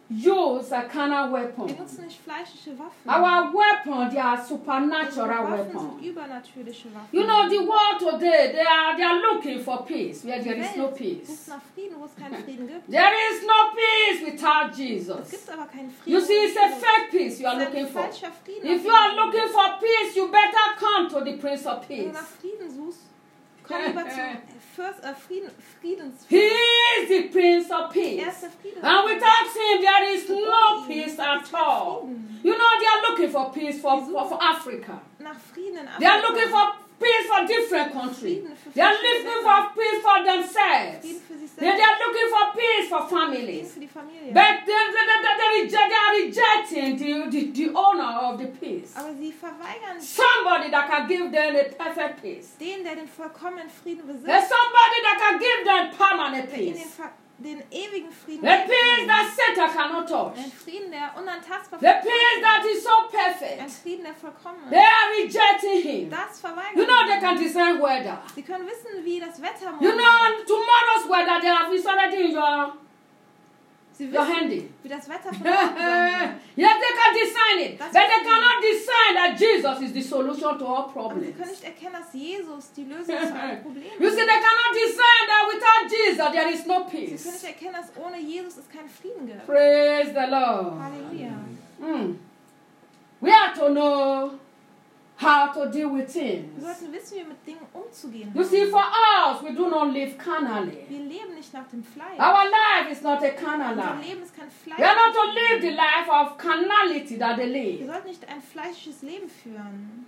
use a carnal Wir weapon. nutzen nicht fleischliche Waffen. Our weapon, they are Unsere supernatural Waffen weapons. sind übernatürliche Waffen. You know, the world today, they are looking for peace where there is no Sucht peace. nach Frieden, wo es keinen Frieden gibt. There is no peace without Es Jesus. gibt aber keinen Frieden. You see, it's a ohne fake peace you are Jesus. Es looking ist for. ein falscher Frieden. If you are looking for peace, you better come to the Prince of Wenn du Peace. nach Frieden suchst, komm lieber zum Friedensfürst. He is the Prince of Er Peace. ist der Frieden. And without him, there is no peace at all. You know, they are looking for peace for Africa. Nach Frieden in Afrika. They are looking for peace for different countries. They are looking for peace for themselves. Frieden für sich They selbst. are looking for peace for Frieden families. für die Familie. But they are rejecting the owner of the peace. Aber sie verweigern Somebody that can give them a perfect peace. den, der den vollkommenen Frieden besitzt, There's somebody that can give them permanent der ihnen peace. den ewigen Frieden The geben peace kann. that Satan cannot touch. Ein Frieden, der unantastbar The peace that is so Ein perfect. Frieden, der vollkommen They ist. are rejecting him. Das verweigern You know they sie. can design weather. Sie können wissen, wie das Wetter You morgen know wird. tomorrow's weather they have is already in Sie your wissen, handy. wie das Wetter von morgen sein Yes, they can design it. That's But they what- cannot design that Jesus is the solution to all wird. Aber sie können problems. nicht erkennen, dass Jesus die Lösung zu allen Problemen You see, ist. they cannot design that without Jesus there is no Sie können peace. nicht erkennen, dass ohne Jesus es keinen Frieden gibt. Praise the Lord. Halleluja. We have to know how to deal with Wir things. sollten wissen, wie wir mit Dingen umzugehen You see, haben. for us, we do not live carnally. Wir leben nicht nach dem Fleisch. Our life is not a carnal Unser life. Leben ist kein Fleisch. We are not to live the life of carnality that they Wir live. sollten nicht ein fleischliches Leben führen.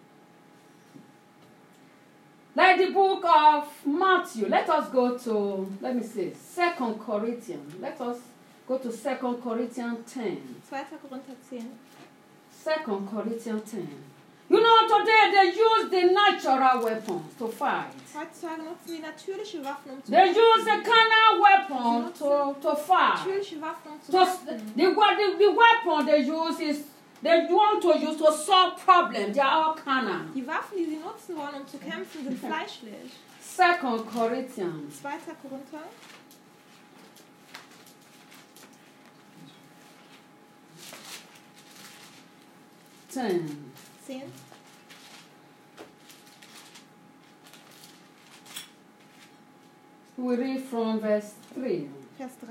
Like the book of Matthew. Let us go to, let me see, 2 Corinthians. Let us go to 2 Corinthians 10. 2. Korinther 10. 2 Corinthians 10. You know, today they use the natural weapons to fight. Heutzutage nutzen sie natürliche Waffen, um zu They use a carnal weapon to fight. Natürliche Waffen, um zu So kämpfen. the weapon they use is, they want to use to solve problems. They are all carnal. Die Waffen, die sie nutzen wollen, um zu kämpfen, sind fleischlich. 2 Corinthians 2. Korinther 10. 10. We read from verse 3. Vers 3.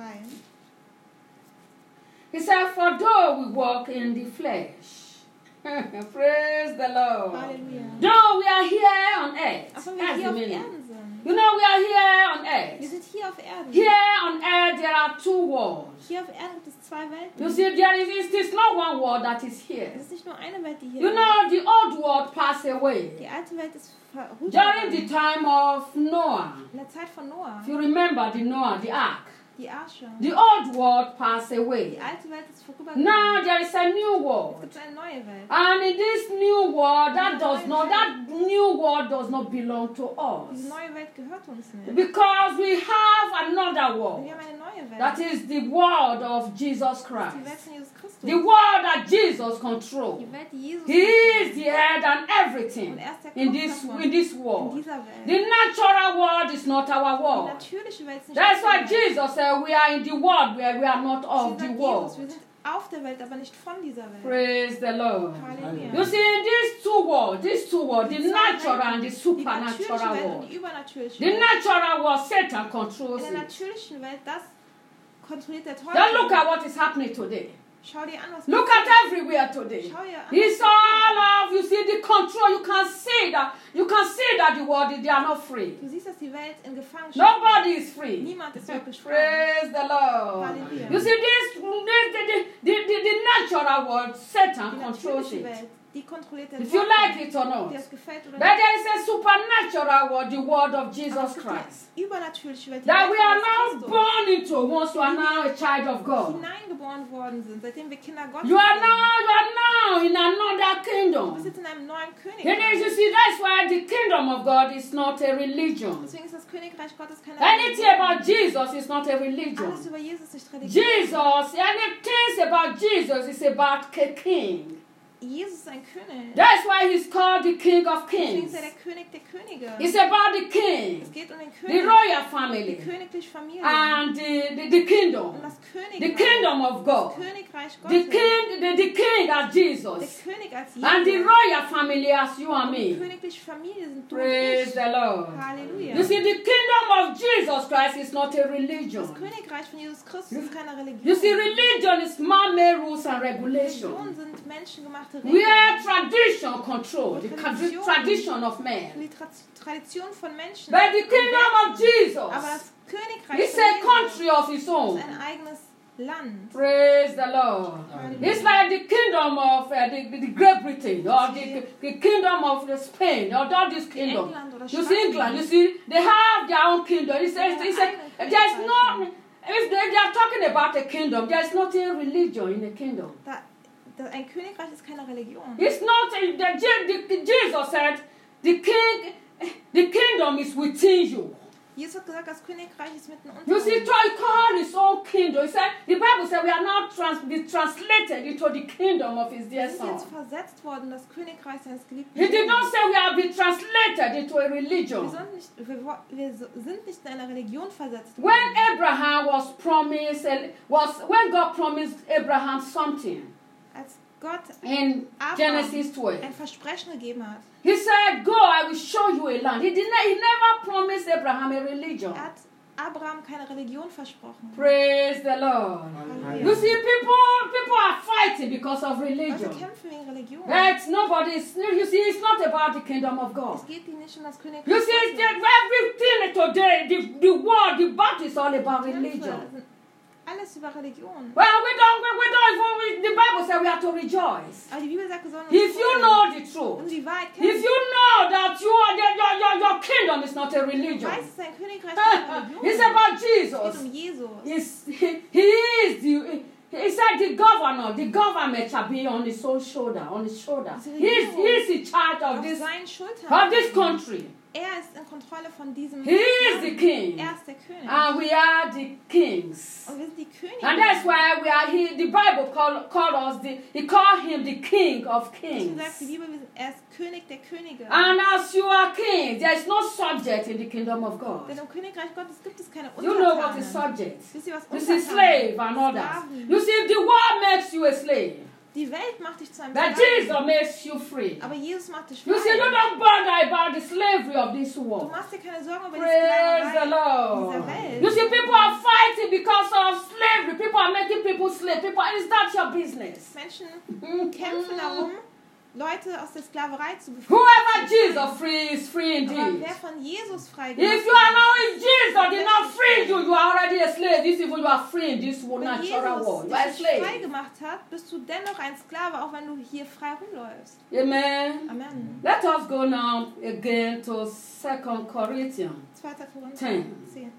He said, for though we walk in the flesh, praise the Lord. Halleluja. Though we are here on earth, Auch wenn wir that's hier the auf meaning. Erden sind. You know, we are here on Wir earth. sind hier auf Erden. Here on earth, there are two worlds. Hier auf Erden gibt es zwei Welten. You see, there is not one world that is here. Es ist nicht nur eine Welt, die hier You know, the old world passed away Die alte Welt ist during vorübergegangen. the time of Noah. In der Zeit von Noah. If you remember the Noah, the ark, Die Arche. the old world passed Die away. alte Welt ist vorübergegangen. Now there is a new Es world. gibt eine neue Welt. And in this new world, that new world does not belong to Diese us. neue Welt gehört uns nicht. Because we have another Wir world. haben eine neue Welt. That is the world of Jesus Das ist die Christ. Welt von Jesus Christus. The world that Jesus controls. Die Welt, die Jesus He is kontrolliert. the head and Und everything er ist der in Kopf this davon. In world. dieser Welt. The natural world is not our Die world. natürliche Welt ist nicht That's why unsere Welt. Jesus said we are in the world where we are not of the Jesus, wir world. sind auf der Welt, aber nicht von dieser Welt. Praise the Lord. Halleluja. You see, in these two worlds, the Die zwei natural Welten, and the die natürliche supernatural Welt und world. die übernatürliche The Welt. natural world, Satan controls In der it. natürlichen Welt, das kontrolliert der Teufel. Then look at what is happening today. Schau dir an, was Look passiert. at everywhere today. Schau dir an. It's all of, you see, the control. You can see that the world, they are not free. Du siehst, dass die Welt in Gefangenschaft Nobody is free. Niemand ist wirklich frei. Praise the Lord. Hallelujah. You see, the natural world, Satan Die controls natürliche it. Welt, die kontrolliert der If you Teufel. like it or not. Dir das gefällt oder But nicht. there is a supernatural world, the word of Aber es Jesus gibt Christ. die übernatürliche Welt, die That Welt we are von now Jesus born into once you are now a child of Christus, God. hineingeboren worden sind, seitdem wir Kinder Gottes You are sind. now in another Du bist kingdom. jetzt in einem neuen It Königreich. is, you see, that's why the kingdom of God is not a religion. Deswegen ist das Königreich Gottes keine Anything Religion. about Jesus is not a Alles religion. über Jesus ist nicht Religion. Jesus, anything about Jesus is about a king. Jesus ist ein König. That's why he's called the King of Deswegen Kings. ist er der König der Könige. It's about the king, Es geht um den the König, royal die family, königliche Familie and the und kingdom. das Königreich. the kingdom of God, Königreich the Gottes, king as der Jesus, König als and the Jesus, royal family as you and die me. königliche Familie sind du und Praise ich. the Lord. Halleluja. You see, the kingdom of Jesus Christ is not a Das religion. Königreich von Jesus Christus ist keine Religion. You see, religion is man-made rules and Religionen regulations, sind menschengemachte where Regeln. tradition controls the tradition of man. Die Tradition von Menschen. But the kingdom of Aber Jesus das Königreich is von a Jesus country of its ist own. ein eigenes Land. Praise the Lord. It's like the kingdom of the Great Britain or the kingdom of the Spain or all this kingdom. England oder You see England, you see, they have their own kingdom. There's no, if they are talking about a kingdom, there's nothing religion in a kingdom. Ein Königreich ist keine Religion. It's not, Jesus said, the kingdom is within you. Jesus hat gesagt, das Königreich ist mitten unter You see, uns. God his own kingdom. He said, the Bible said we are now translated into the kingdom of his dear Wir sind son. jetzt versetzt worden in das Königreich seines geliebten He did not Sohnes. say we have been translated into a Wir religion. sind nicht in eine Religion versetzt When worden. Abraham was promised, when God promised Abraham something Als Gott in Genesis 12, ein Versprechen gegeben hat. he said, "Go, I will show you a land." He never promised Abraham a religion. Er hat Abraham keine Religion versprochen. Praise the Lord. You see, people are fighting because of Also religion. kämpfen wegen Religion. But you see, it's not about the kingdom of God. Es geht ihnen nicht um das Königreich You see, Gottes. everything today, the world, the battle is all about Kämpfe religion. sind alles über Religion. Well, the Bible says we have to rejoice. Aber die Bibel sagt, wir sollen uns If you freuen know the und truth, die Wahrheit if kennen. you know that your kingdom is not a Du religion, weißt, es ist ein Königreich keine Religion. it's about Es geht Jesus. um Jesus. He said the government shall be on his own shoulder, on his shoulder. He's in charge of Auf this seinen Schultern. country. Er ist in Kontrolle von diesem He is the Land. king. Er ist der König. And we are the kings. Und wir sind die Könige. And that's why the Bible called him the King of Deswegen sagt die Kings. Bibel, er ist König der Könige. And as you are king, there is no subject in the kingdom of God. Denn im Königreich Gottes gibt es keine You know what is Untertanen. subject. Wisst ihr, was You see, Untertanen slave and others. Sklaven. You see, the world makes you a slave. Die Welt macht dich zu einem But Sklaven. Jesus makes you free. Aber Jesus macht dich You see, you frei. don't bother about the slavery of this Du world. machst dir keine Sorgen über die Praise the Sklaverei Lord. dieser Welt. You see, people are fighting because of slavery. People are making people slave. Is that your business? Menschen kämpfen darum, Leute aus der Sklaverei zu befreien. Whoever Jesus free is free Aber indeed. wer von Jesus frei If you are now in Jesus, did not free you, you are already a slave. This is when you are free in this Wenn natural Jesus world. You are a dich frei slave. gemacht hat, bist du dennoch ein Sklave, auch wenn du hier frei rumläufst. Amen. Amen. Let us go now again to 2 Corinthians 2. Korinther 10. 10,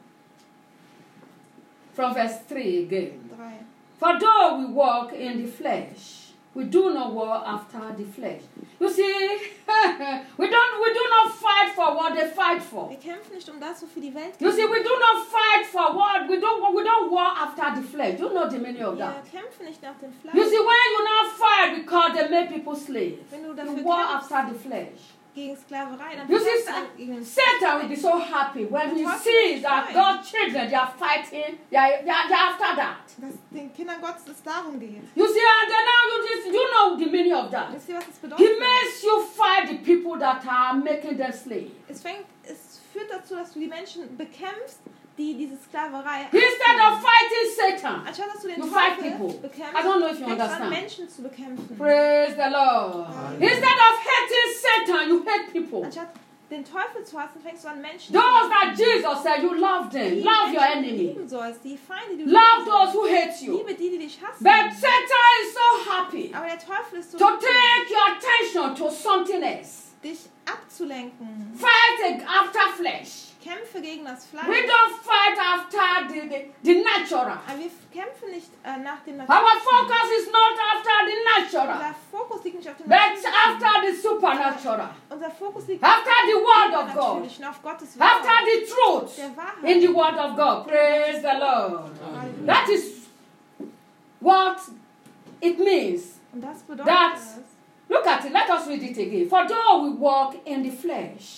from verse 3 again. 3. For though we walk in the flesh, we do not war after the flesh. You see, we do not fight for what they fight for. Wir kämpfen nicht um das, wofür die Welt You see, kämpft. we do not fight for what we don't war after the flesh. You know the meaning of Wir that. kämpfen nicht nach dem You Fleisch. see, when you now fight because they make people slaves, Wenn du you dafür war kämpfst after the flesh. gegen Sklaverei, dann You see, kämpfst du gegen den Satan will be so happy when he Teufel sees ist that frei. God's children, they are fighting, they are after that. dass den Kindern Gottes es darum geht. You see, and then now you know the meaning of that. Wisst ihr, was das He bedeutet? makes you fight the people that are making them slaves. Es führt dazu, dass du die Menschen bekämpfst, die diese Sklaverei Instead of fighting Satan, anstatt dass du den you fight Teufel people. bekämpfst, I don't know if you fängst du an, understand. Menschen zu bekämpfen. Praise the Lord. Instead of hating Satan, you hate people. Anstatt den Teufel zu hassen, fängst du an, Menschen Those that Jesus said you love them, die love your Menschen enemy, lieben sollst, die Feinde, die du love lieben those sollst. who hate you. Liebe die dich hassen. But Satan is so happy Aber der Teufel ist so to gut, take your attention to something else. dich abzulenken. Fight after flesh. Kämpfe gegen das Fleisch. We don't fight after the natural. Aber wir kämpfen nicht nach dem Our Natürlichen. focus is not after the natural, Unser Fokus liegt nicht auf dem but Natürlichen. after the supernatural, Unser Fokus liegt after the word auf of dem God, Natürlichen, auf Gottes Wort. after the truth Der Wahrheit. in the word of God. Praise the Lord. That is what it means. Und das bedeutet That- es. Look at it. Let us read it again. For though we walk in the flesh,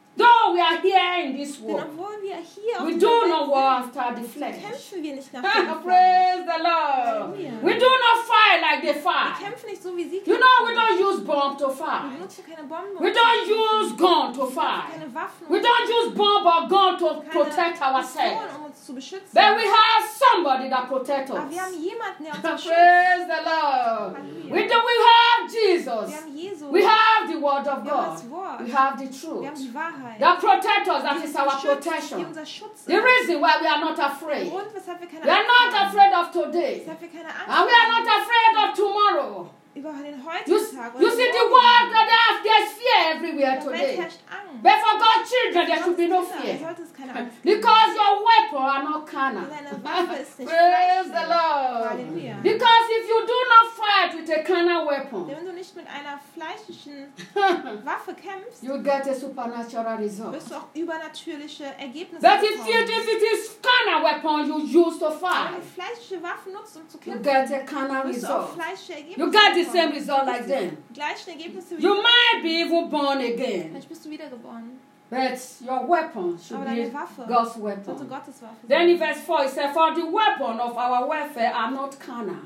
Though we are here in this Denn world, obwohl wir hier auf we dieser do Welt not war sind, after the so flesh. kämpfen wir nicht nach dem Fleisch. Praise the Lord. Hallelujah. We do not fight like they Wir fight. kämpfen nicht so, wie sie You kämpfen. know, we don't use bomb to Wir fight. benutzen keine Bomben. We don't use gun to fight. Keine Waffen. We don't use bomb or gun to protect Pistolen, ourselves. um uns zu beschützen. But we have somebody that protects Aber wir us. haben jemanden, der uns beschützt. Praise the Lord. Hallelujah. We have Wir Jesus. haben Jesus. We have the word of Wir haben God. das Wort. We have the Wir truth. haben die Wahrheit. That protects us. That Die is uns our beschützt, die protection. unser Schutz The ist. reason why we are not Der afraid. Grund, weshalb wir keine We are Angst not haben. afraid of today. Weshalb wir keine Angst And we are haben. not afraid of tomorrow. Über den You, heutigen Tag. you see the world that there's fear everywhere In der Welt today. herrscht Angst. But for God's children there should be no Kinder, fear. sollte es keine Angst geben. Because your weapon are not carnal. Deine Waffe ist nicht Praise the fleischlich. Lord. Halleluja. Because if you do not fight with a carnal weapon, Denn wenn du nicht mit einer fleischlichen Waffe kämpfst, you get a supernatural result. wirst du auch übernatürliche Ergebnisse But if bekommen. it is carnal weapon you use to Aber fight, wenn du fleischliche Waffen nutzt, um zu you kämpfen, get a carnal wirst du auch result. fleischliche Ergebnisse You get the bekommen. same result like them. Die gleichen Ergebnisse wie You du. might be even born again, Vielleicht bist du wiedergeboren. but your weapon should Aber be deine Waffe God's sollte weapon. Gottes Waffe Then in sein. verse 4 it says, for the weapon of our warfare are not carnal.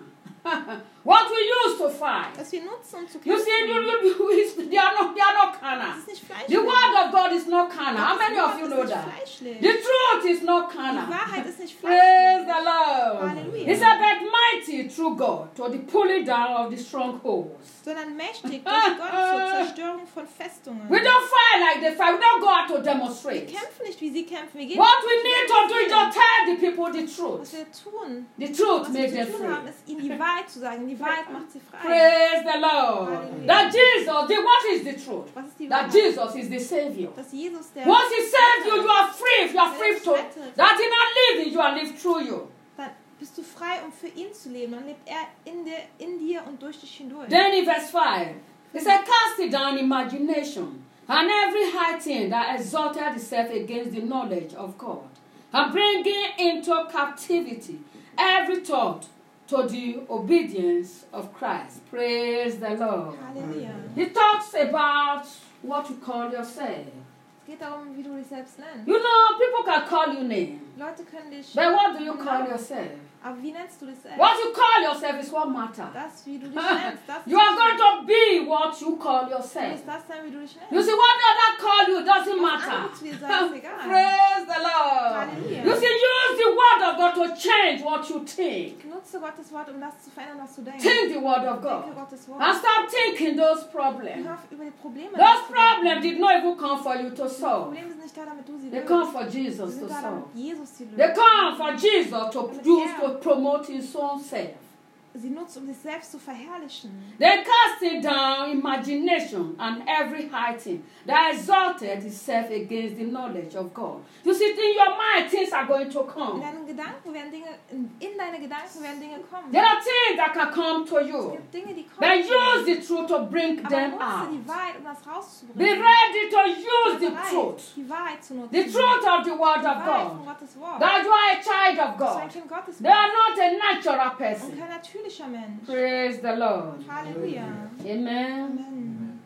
What we use to fight. Was wir nutzen, um zu You kämpfen, see, they are not das carnal. ist nicht fleischlich. The word of God is not carnal. How many of you know Das ist that? nicht fleischlich. The truth is not Die carnal. Wahrheit ist nicht Praise fleischlich. the Lord. Hallelujah. He said, but mighty through God to the pulling down of the strongholds. Sondern mächtig durch Gott zur Zerstörung von Festungen. We don't fight like they fight. We don't go out to Wir demonstrate. kämpfen nicht, wie sie kämpfen. Wir gehen What nicht, we wie need sie to do is kämpfen. just tell the people the Was truth. wir tun, The truth was wir makes zu them tun haben, free. ist ihnen die Wahrheit zu sagen. Die Wahrheit macht sie frei. Praise the Lord. Hallelujah. That Jesus, what is the truth? Was ist die That Wahrheit? Jesus is the Savior. Dass Jesus der Once He saved you, you are free. You are free to. Rettet. That He not living, you are lived through you. Dann bist du frei, um für ihn zu leben. Dann lebt er in dir und durch dich hindurch. Then in verse 5, He said, cast it down imagination and every high thing that exalted itself against the knowledge of God, and bringing into captivity every thought to the obedience of Christ. Praise the Lord. Halleluja. He talks about what you call yourself. Es geht darum, wie du dich selbst nennst. You know, people can call you name, Leute können dich... but what do you call yourself? Aber wie nennst du dich selbst? What you call yourself is what matters. Das, wie du dich nennst. Das You are going to be what you call Du yourself. wirst das sein, wie du dich You nennst. see, what the other call you doesn't Was matter. andere zu dir sagen, ist egal. Praise the Lord. Hallelujah. You see, use the word of God to change what you think. Nutze Gottes Wort, um das zu verändern, was du denkst. Think the word of Denke God. Gottes Wort. And stop thinking those Und problems. hör auf, über die Probleme Those nachzudenken. problems did not even come for you to Die solve. Probleme sind nicht da, damit du sie They löst. come for Sie Jesus to sind da, solve. damit Jesus sie They löst. come for Jesus to use to promote his own self. Sie nutzt, um sich selbst zu verherrlichen. They casting down imagination and every high thing that exalted itself against the knowledge of God. You see, in your mind, things are going to In come. deinen Gedanken werden Dinge, in deine Gedanken werden Dinge kommen. There are things that can come to Es you. gibt Dinge, die kommen. But use the truth to bring Aber them nutze out. die Wahrheit, um das Be rauszubringen. ready to use the Bereit, truth. die Wahrheit zu nutzen. The truth of the word Die of Wahrheit von God. Gottes Wort. That you are a child of Du bist ein God. Kind Gottes. They are not a natural Und person. kein natürlicher Mensch. Praise the Lord. Halleluja. Amen. Amen.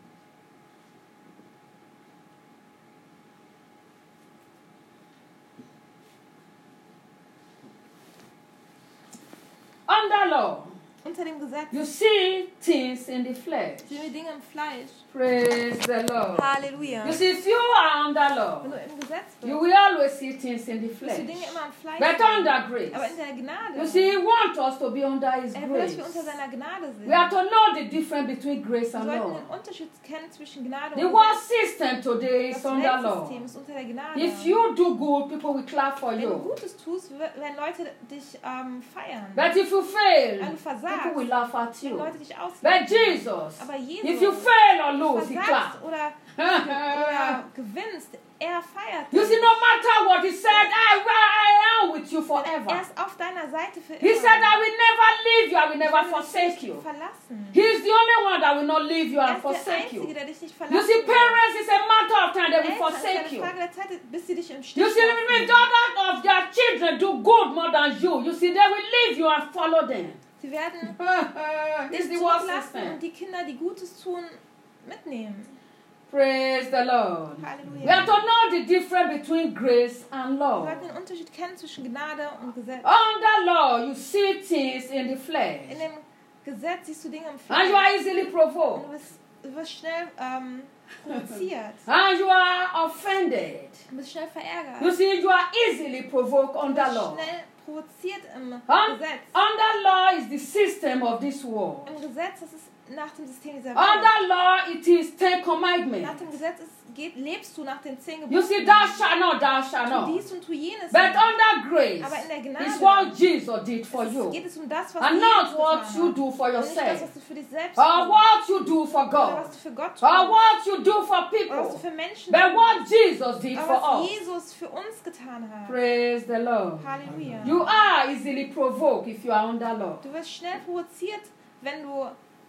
Under law, Unter dem Gesetz you see things in the flesh. sehen wir Dinge im Fleisch. Praise the Lord. Halleluja. You see, if you are under law, Wenn du im Gesetz you bist, will always see things in the wirst du flesh. Dinge immer im Fleisch But sehen. under grace, Aber in der Gnade, you see, He wants us to be under His er will, dass wir grace. unter seiner Gnade sind. We have to know the difference between grace Wir and sollten law. den Unterschied kennen zwischen Gnade The und world Gesetz. system today Das is under law. Weltsystem ist unter der Gnade. If you do good, people will clap for Wenn du you. Gutes tust, werden Leute dich feiern. But if you fail, Wenn du versagst, people will laugh at werden you. Leute dich auslachen. But Jesus, Aber Jesus, if you fail or lose, He versagst claps. oder gewinnst, er feiert You dich. see, no matter what He said, I am with you Er forever. ist auf deiner Seite für He immer. said, I will never leave you, I will Ich never werde dich forsake nicht you. verlassen. He is the only one that will not leave you Er and ist der forsake Einzige, you. der dich nicht You verlassen see, wird. parents, it's a matter of time they will Eltern, es ist forsake eine you. Frage der Zeit, bis sie dich im Stich You see, lassen. if daughters of their children do good more than you see, they will leave you and follow them. Sie werden It's dich the world zurücklassen system. und die Kinder, die Gutes tun, mitnehmen. Praise the Lord. Halleluja. We have to know the difference between grace and Wir law. sollten den Unterschied kennen zwischen Gnade und Gesetz. Under law, you see things in the flesh. In dem Gesetz siehst du Dinge im And Fleisch. you are easily Und provoked. du wirst schnell provoziert. And you are offended. Du bist schnell verärgert. You see, you are easily provoked Du under bist law. schnell provoziert im Gesetz. Under law is the system of this world. Im Gesetz, das ist nach dem System dieser Welt. Under law, it is 10 Nach commandments. dem Gesetz lebst du nach den 10 You Geboten. see, thou shalt not, thou shalt Tu not. dies und tu jenes. But nicht. under grace Aber in der Gnade is what Jesus did for you. geht es um das, was And Jesus not getan what hat. you do for Und nicht das, yourself. was du für dich selbst Or tust. what you do for Oder God. was du für Gott tust. Or what you do for Oder was du people. für Menschen But tust. what Jesus did Aber for was us. Jesus für uns getan hat. Praise the Lord. Halleluja. You are easily provoked if you are under law. Du wirst schnell provoziert, wenn du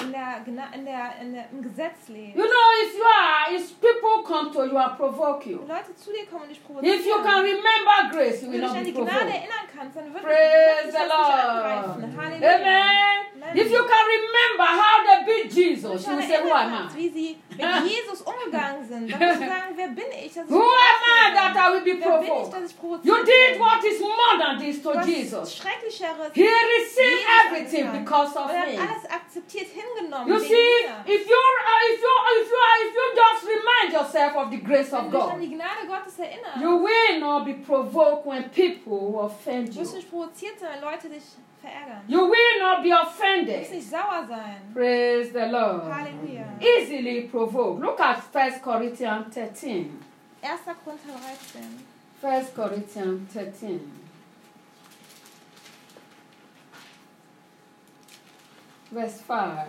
im Gesetz lebst. You know, if people come to you and provoke you, Wenn Leute zu dir kommen und dich provozieren, if you can remember grace, you wenn will du dich not an be die Gnade provoked. erinnern kannst, dann wird Praise dich the das nicht Lord. angreifen. Halleluja. Amen. If you can remember how they beat Jesus, you will say, who am I? Wie sie mit Jesus umgegangen sind, dann musst du sagen, wer bin ich, dass ich Who am I that I will be wer bin ich, provoked? dass ich provoziert You did bin? what is more than this to Was Jesus. Schrecklicheres. He received Jesus everything angetan. because of Und er hat me. alles akzeptiert, hingenommen. You wegen see, mir. if you just remind yourself of the grace Wenn of du dich an God, die Gnade Gottes erinnerst, you will not be provoked when people offend du wirst you. nicht provoziert sein, wenn Leute dich verärgern. You will not be Du wirst offended. nicht sauer sein. Praise the Lord. Halleluja. Easily provoked. Look at 1 Corinthians 13. 1. Korinther 13. 1 Corinthians 13. Verse 5.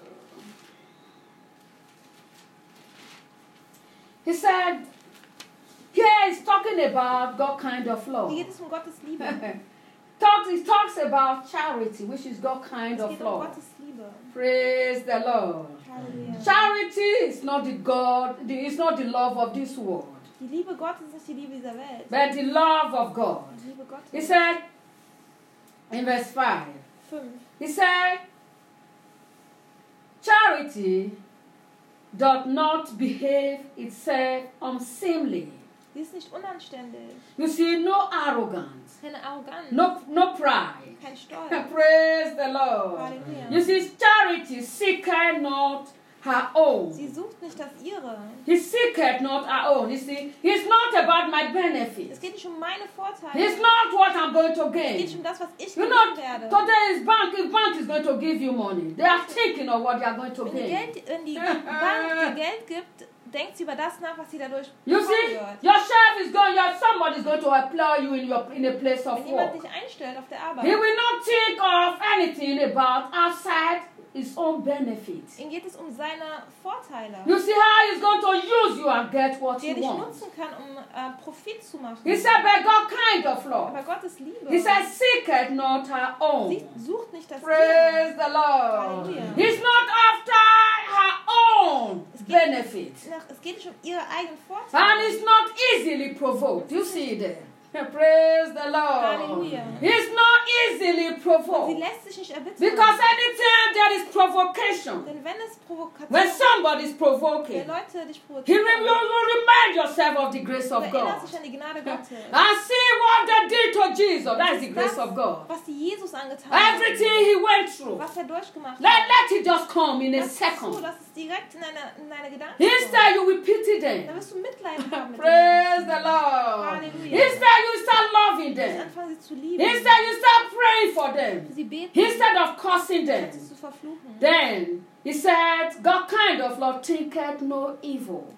He said, here he's talking about God kind of love. Hier geht es um Gottes Liebe. He talks about charity, which is God kind Es of geht um love. Gottes Liebe. Praise the Lord. Halleluja. Charity is not it's not the love of this world, Die Liebe Gottes ist nicht die Liebe dieser Welt. but the love of God. Die Liebe Gottes. He said in verse 5, 5. he said, charity doth not behave itself unseemly. Sie ist nicht unanständig. You see, no arrogance, Keine Arroganz. no pride. Kein Stolz. Praise the Lord. Halleluja. You see, charity seeketh not her own. Sie sucht nicht das Ihre. He seeketh not her own. You see, it's not about my Es benefits. geht nicht um meine Vorteile. It's not what I'm going to Es geht nicht gain. um das, was ich You gewinnen know, werde. today's bank is going to give you money. They are thinking of what they are going to Wenn gain. die Bank dir Geld gibt, denkt sie über das nach, was sie dadurch You bekommen see, wird. your chef is going, somebody is going to employ you in a place of Wenn jemand work. dich einstellt auf der He Arbeit, will not think of anything about outside his own benefits. ihm geht es um seine Vorteile, You see how he's going to use you and get what die he er dich wants. nutzen kann, um Profit zu machen. He said, but God kind of love. Aber Gottes Liebe, He said, seeketh not her sie own. sucht nicht das Praise Ihre. the Lord. Hallelujah. He's not after her own benefit. Es geht nicht um ihre eigenen And Vorteile. he's not easily provoked. You see there. Praise the Lord. Hallelujah. He's not easily Und sie provoked. lässt sich nicht erbittern. Because anytime there is provocation, Denn wenn es Provokation when somebody is wenn provoking, Leute dich you provozieren, remind yourself of the grace du of erinnerst God. dich an die Gnade Gottes. And see what they did to Jesus. That is the Das grace ist of God. was die Jesus angetan hat, Everything he went through, was er durchgemacht let hat. it just come in a Das ist so, second. dass es direkt in deine Gedanken Instead, you will pity kommt. Dann them. wirst du Mitleid haben mit Praise ihnen. the Lord. Hallelujah. Instead, you start loving Du them. anfangen sie zu lieben. Instead, you start praying for them. Sie beten, Instead of cursing statt them. sie zu verfluchen. Then he said, God kind of love thinketh no evil.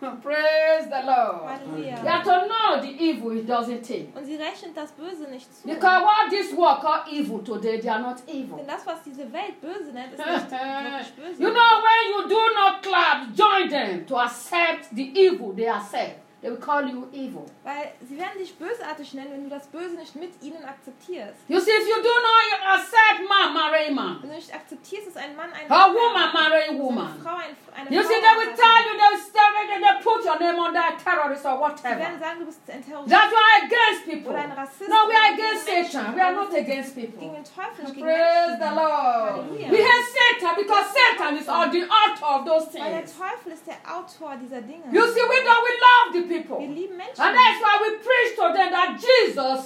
Praise the Lord. You Halleluja. have to know the evil he doesn't think. Und sie rechnet das Böse nicht zu. Because what this world call evil today, they are not evil. Denn das, was diese Welt böse nennt, ist nicht wirklich böse. You know, when you do not clap, join them to accept the evil they accept. They will call you evil. Weil sie werden dich bösartig nennen, wenn du das Böse nicht mit ihnen akzeptierst. You see, if you do not accept man, marry man. Wenn du nicht akzeptierst, dass ein Mann eine A woman marry a eine woman. Frau eine You Frau see, they will heiratet. tell you, they put your your name under a terrorist or Sie whatever. werden sagen, du bist ein Terrorist That you are against people. oder ein Rassist. No, we are oder against gegen Menschen. Satan. We are not Wir sind against gegen people. den Teufel, nicht gegen Praise Menschen. the Lord. Halleluja. We hate Satan because Satan is on the author of those Weil der things. Teufel ist der Autor dieser Dinge. You see, we love the people. Wir lieben Menschen. And that's why we preach to them that Jesus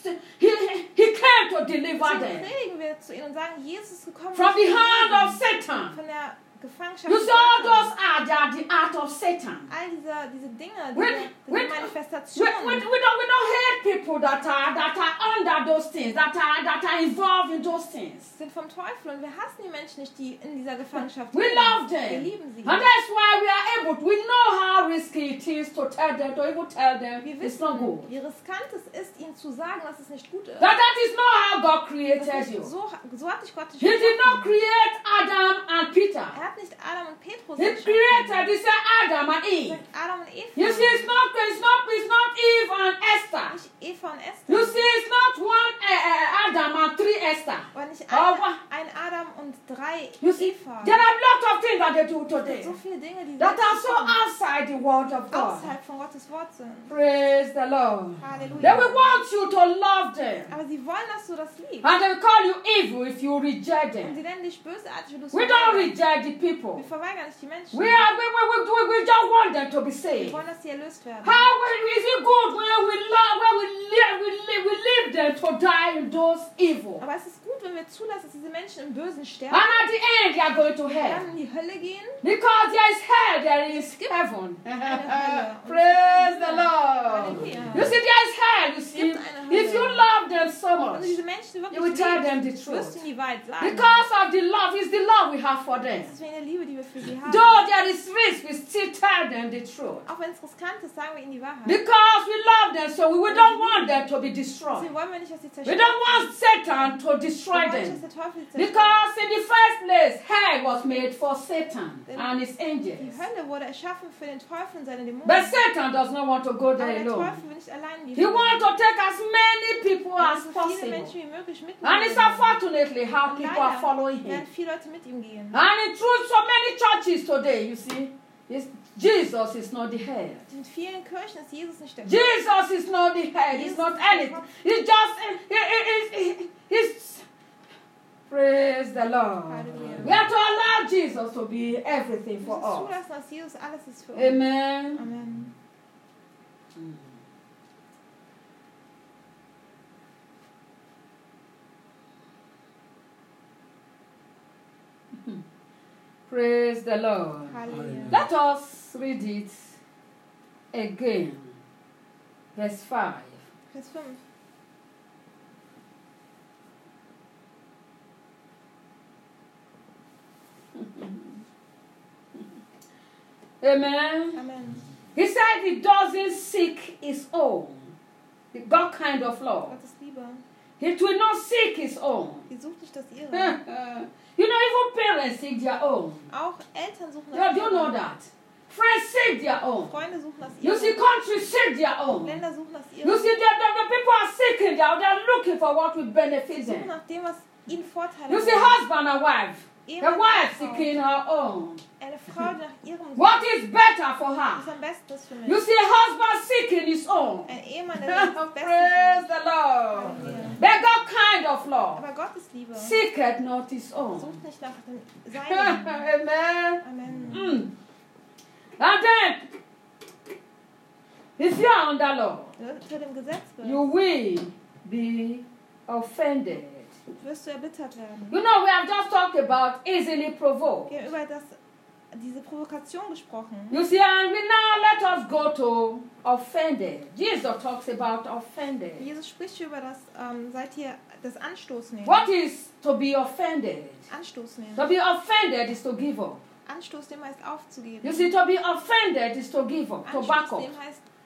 he came to deliver Deswegen them predigen wir zu ihnen und sagen, Jesus ist gekommen from the um hand of zu Satan. von der Gefangenschaft. You des see, all Satans. those are the art of Satan. All diese Dinge, We diese Manifestationen. don't hate people that are under those things, that are involved in those things. Sind vom Teufel und wir hassen die Menschen nicht, die in dieser Gefangenschaft We sind. love Wir them. lieben sie. And that's why we are able, we know how risky it is to tell them, to even tell them Wir it's not wissen, good. wie riskant es ist, ihnen zu sagen, dass es nicht gut ist. That is not how God Das created ist you. so hat dich Gott nicht He did not geschaffen. create Adam and Peter. Er hat nicht Adam und Petrus He geschaffen. created, he said Adam and Er Eve. sagt Adam und Eva. You see, it's not Eve and Esther. Nicht Eva und Esther. You see, it's not one Adam and three Esther. Oder nicht Oh, ein Adam und drei You see, Eva. there are a lot of things that they do Es gibt today so viele Dinge, die that are so tun, outside the word of God. außerhalb von Gottes Wort sind. Praise the Lord. Halleluja. They will want you to love them. Aber sie wollen, dass du das liebst. And they will call you evil if you reject Und them. sie nennen dich bösartig, wenn du es We don't verweigerst. reject the people. Wir verweigern nicht die Menschen. We just want them to be Wir saved. wollen, dass sie erlöst werden. Is it good when we leave them to die in those evil? Aber es ist gut, wenn wir zulassen, dass diese Menschen im Bösen And sterben, at the end, they are going to dann hell. in die Hölle gehen. Because there is hell, there is heaven. Hölle. Praise the Lord. Halleluja. You see, there is hell, you see. gibt eine Hölle. If you love them so Wenn much, du diese Menschen you will wirklich tell them the liebst, wirst du truth. ihnen die Wahrheit sagen. Because of the love, it's the love we have for them. Das ist wegen der Liebe, die wir für sie haben. Though there is risk, we still tell them the truth. Auch wenn es riskant ist, sagen wir ihnen die Wahrheit. Because we love them, so we don't want them to be destroyed. Deswegen wollen wir nicht, dass sie We zerstören. don't want Satan to Wir destroy wollen nicht, dass them. der Teufel sie zerstört. Because in the first place, hell was made for Satan and his Die angels. Hölle wurde erschaffen für den Teufel und seine Dämonen. But Satan does not want to go Aber there der alone. Teufel will nicht allein in die He Hölle. wants to take as many people Er will as so viele possible. Menschen wie möglich mitnehmen. And it's unfortunately how Und people are leider following werden him. viele Leute mit ihm gehen. And in truth, so many churches today, you see, Jesus is not the head. In vielen Kirchen ist Jesus nicht der Jesus is not the head. He's not anything. He's just, he's, praise the Lord. Halleluja. We have to allow Jesus to be everything Wir for müssen us. zulassen, dass Jesus alles ist für uns. Amen. Amen. Praise the Lord. Halleluja. Let us read it again. Verse 5. Vers 5. Amen. Amen. He said he doesn't seek his own. The God kind of love. Gott ist Liebe. He will not seek his own. Sie sucht nicht das ihre. You know, even parents seek their own. Auch Eltern suchen Yeah, das do you know ihre. that? Friends seek their own. Freunde suchen das You see, ihre. countries seek their own. Länder suchen das You ihre. see, the people are seeking, they're looking for what will benefit Suchen them. nach dem, was ihnen Vorteile You see, bringt. husband and wife. The Ehemann wife und Frau. seeking her own. Eine Frau, die nach ihrem What is better for was her? am besten ist für mich. You see, a husband seeking his own. Ein Ehemann, der das Beste Praise für the Lord. Halleluja. But God kind of love Aber Gott ist Liebe. seeketh not his own. Sucht nicht nach dem Seinen. Amen. Amen. And then, if you are under law, Unter dem Gesetz you bist, will be offended. wirst du erbittert werden. You know, we have just talked about easily provoked. Wir haben über diese Provokation gesprochen. You see, and we now let us go to offended. Jesus talks about offended. Jesus spricht hier über das, seid ihr das Anstoß nehmen. What is to be offended? Anstoß nehmen. To be offended is to give up. Anstoß nehmen heißt aufzugeben. You see, to be offended is to give up, to back Anstoß up. nehmen heißt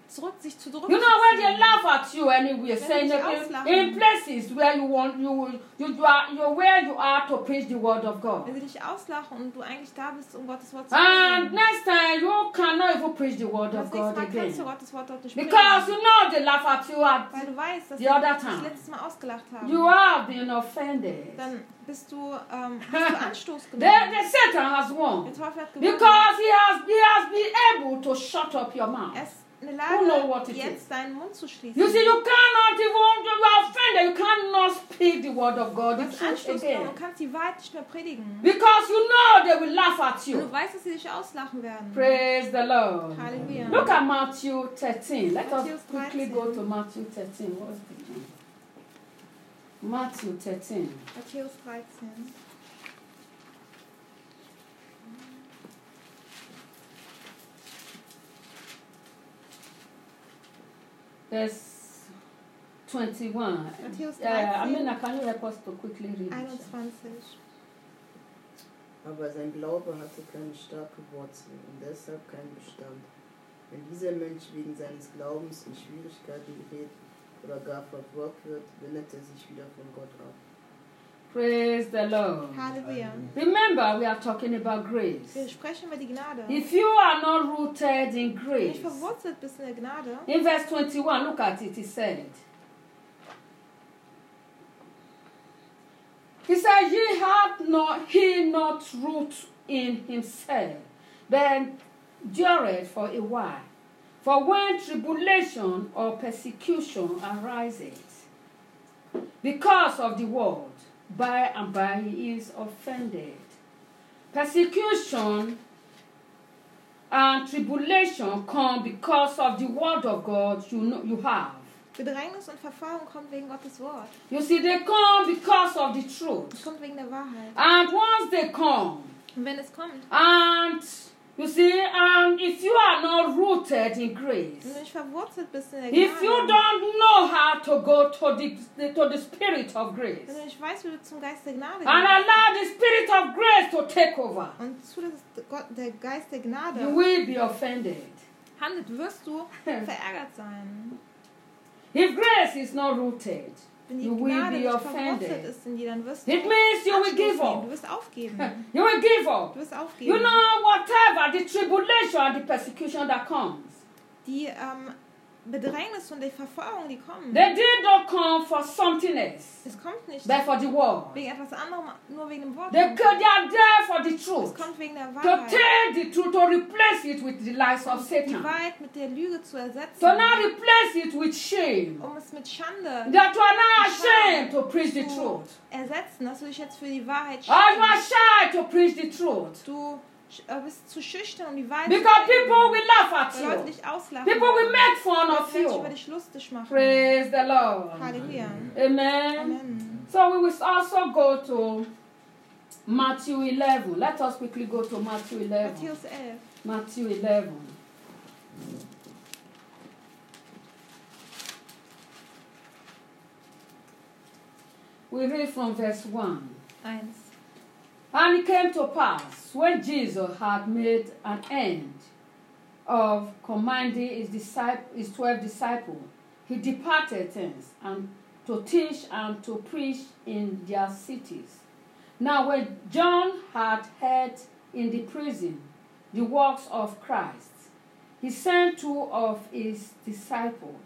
sich zu You know where they laugh at you anyway, Wenn saying sie dich that auslachen. in places where you're where you are to preach the word of God. Wenn sie dich auslachen und du eigentlich da bist, um Gottes Wort zu And predigen. next time you cannot even preach the word Das of nächste God Mal kannst du again. Gottes Wort dort nicht Because predigen. you know they laugh at you at Weil du weißt, dass the sie other dich time. das letzte Mal ausgelacht haben. You have been offended. Dann hast du Anstoß The genommen. Satan has won. Der Teufel hat gewonnen. Because he has been able to shut up your mouth. Er ist in der Who know what Lage, it jetzt deinen Mund zu schließen. You see, you cannot even, you are offended, you cannot speak the word of God, Du the hast truth Anstoß genommen again. und kannst die Wahrheit nicht mehr predigen. Because you know they will laugh at Und you. du weißt, dass sie dich auslachen werden. Praise the Lord. Halleluja. Look at Matthew 13. Let us Matthäus quickly 13. go to Matthew 13. What's the name? Matthew 13. Matthäus 13. Verse 21. Matthäus Yeah, 13. can you help us to quickly read it? 21. Aber sein Glaube hatte keine starke Wurzel und deshalb keinen Bestand. Wenn dieser Mensch wegen seines Glaubens in Schwierigkeiten gerät oder gar verfolgt wird, wendet er sich wieder von Gott ab. Praise the Lord. Halleluja. Remember, we are talking about grace. Wir sprechen über die Gnade. If you are not rooted in Wenn du grace, nicht verwurzelt bist in der Gnade, in verse 21, look at it, he said, he said, ye have not root in himself, but endureth for a while. For when tribulation or persecution arises, because of the word, by and by he is offended. Persecution and tribulation come because of the word of God you have. Bedrängnis und Verfolgung kommt wegen Gottes Wort. You see, they come because of the Es truth. kommt wegen der Wahrheit. And once they come, Und wenn es kommt, and you see, and if you are not rooted in grace, wenn du nicht verwurzelt bist in der if you Gnade, don't know how to go to the spirit of grace, wenn du nicht weißt, wie du zum Geist der Gnade and gehst allow the spirit of grace to take over, und zulässt, dass der Geist der you Gnade will be offended. handelt, wirst du verärgert sein. If grace is not rooted, Wenn die you will Gnade be nicht verwurzelt offended. ist in dir, dann wirst du It means you will Anstoß give nehmen. up. Du wirst aufgeben. You will give up. Du wirst You aufgeben. know, whatever the tribulation and the persecution that comes, Die Bedrängnis und die Verfolgung, die kommen, they did not come for something else, es kommt nicht but for the word. wegen etwas anderem, nur wegen dem Wort. They are there for the Es truth, kommt wegen der to Wahrheit. take the truth, to replace it with the lies of Die Satan, Wahrheit mit der Lüge zu ersetzen, to now replace it with shame, um es mit Schande that you are now ashamed to preach the zu truth. ersetzen, dass du dich jetzt für die Wahrheit Or you are schämst. shy to preach the truth. Du bist zu schüchtern, um die Wahrheit Because zu reden. people will laugh at Weil Leute you. dich auslachen. People will make fun Leute of werden sich you. über dich lustig machen. Praise the Lord. Halleluja. Amen. Amen. So we will also go to Matthew 11. Let us quickly go to Matthew 11. Matthäus 11. Matthew 11. We read from verse 1. 1. And it came to pass, when Jesus had made an end of commanding his 12 disciples, he departed thence and to teach and to preach in their cities. Now when John had heard in the prison the works of Christ, he sent 2 of his disciples.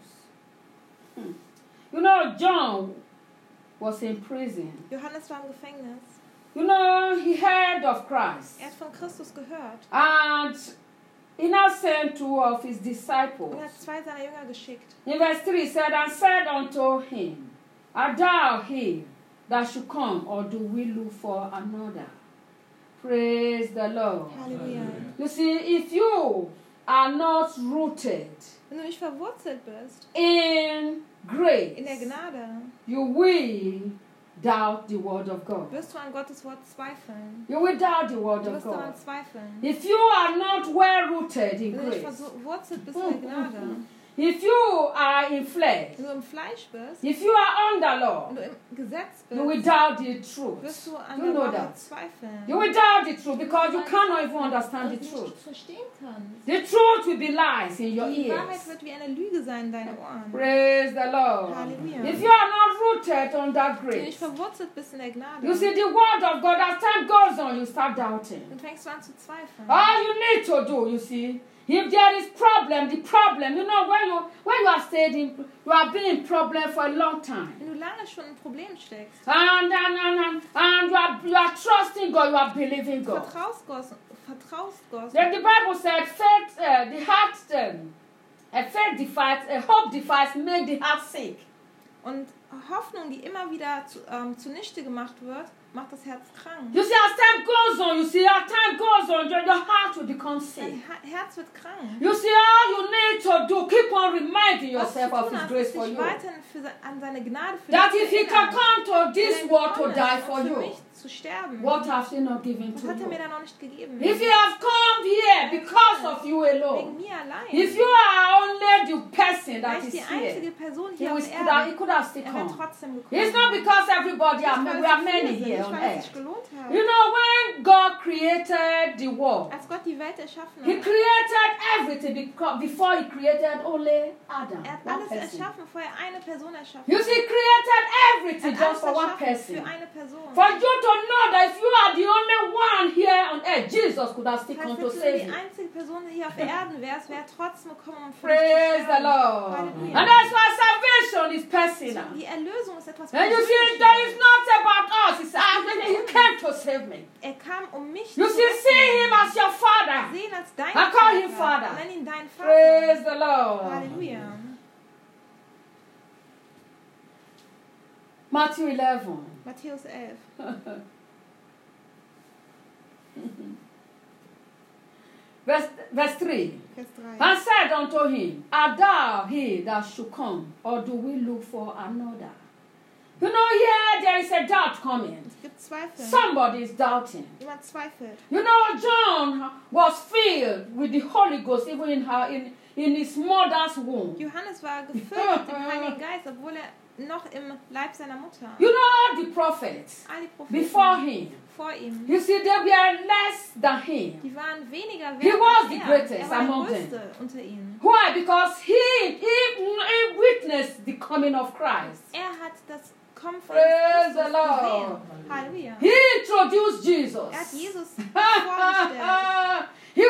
You know, John was in prison. Johannes war im Gefängnis. You know, he heard of Christ. Er hat von Christus gehört. And he now sent 2 of his disciples. Und er hat 2 seiner Jünger geschickt. In verse 3 it said, and said unto him, art thou he that should come, or do we look for another? Praise the Lord. Halleluja. You see, if you are not rooted Wenn du nicht verwurzelt bist in grace, in der Gnade, you will doubt the word of God. wirst du an Gottes Wort zweifeln. You will doubt the word Du of wirst God. daran zweifeln. If you are not well rooted in Wenn du nicht grace, verwurzelt bist in der Gnade, if you are in flesh, Wenn du im Fleisch bist, if you are under law, wenn du im Gesetz you will bist, doubt the truth. wirst du an You der know Wahrheit that. zweifeln. You will doubt the truth because you cannot even understand Weil the du truth. nicht verstehen kannst. The truth will be lies in your Die Wahrheit ears. wird wie eine Lüge sein in deinen Ohren. Praise the Lord. Hallelujah. If you are not rooted on that Wenn du nicht grace, verwurzelt bist in der Gnade, you see the word of God, as time goes on, you start doubting. dann fängst du an zu zweifeln. All you need to do, you see, if there is problem, the problem, you know, when you have stayed in, you have been in problem for a long time. Wenn du lange schon in Problem steckst, And you are trusting God, you are believing God. vertraust Gott. Then the Bible said, faith, the heart, faith defies, hope defies, make the heart sick. Und Hoffnung, die immer wieder zunichte gemacht wird, macht das Herz krank. You see, as time goes on, as time goes on, your heart will become sick. Dein Herz wird krank. You see, all you need to do, keep on reminding Was du yourself of tun His hast, grace ist for dich you. weiterhin an seine Gnade für That dich if He zu can erinnern. come to this Wenn er world to gekommen die ist, for für you, mich zu sterben, what has He not given was to hat er mir you? da noch nicht gegeben? If He has come here because of you Wegen alone, mir allein. if you are only the person that Wäre ich is die einzige here, Person He hier auf could Erden, could have still er wäre come. trotzdem gekommen. It's not because everybody, Nicht, weil we are es many viele sind, here nicht, on weil es earth. sich gelohnt hat. You know, when God created the world, Als Gott die Welt erschaffen He hat, created everything before He created only Adam, er hat one alles person. erschaffen, vorher eine Person erschaffen. You see, He created Er everything hat just alles for one erschaffen person. für eine Person. For you to know that if you are the only one here on earth, Jesus could have still Das come heißt, to wenn du save die you. einzige Person hier auf Erden wärst, wäre er trotzdem gekommen, um für dich zu Praise the sterben. Lord. Hallelujah. And that's why salvation is personal. Die Erlösung ist etwas And you see, Persönliches. that is not about us. It's He came to save me. Er kam, um mich You zu see, see Him as your Father. sehen als dein I call him Vater. Father. Nenn ihn deinen Praise Vater. the Lord. Halleluja. Matthew 11. Matthäus 11. Verse 3. Vers 3. And said unto him, Art thou he that should come, or do we look for another? You know, here there is a doubt coming. Es gibt Zweifel. Somebody is doubting. Jemand zweifelt. You know, John was filled with the Holy Ghost even in his mother's womb. Johannes war gefüllt mit dem Heiligen Geist, obwohl er noch im Leib seiner Mutter. You know, all the prophets All die Propheten before him, vor ihm, you see, they were less than him. die waren weniger wert He was als the er. greatest Er war among der Größte unter ihnen. Why? Because he witnessed the coming of Christ. Er hat das Kommen von Praise Christus the Lord. gesehen. Halleluja. He introduced Jesus. Er hat Jesus vorgestellt. He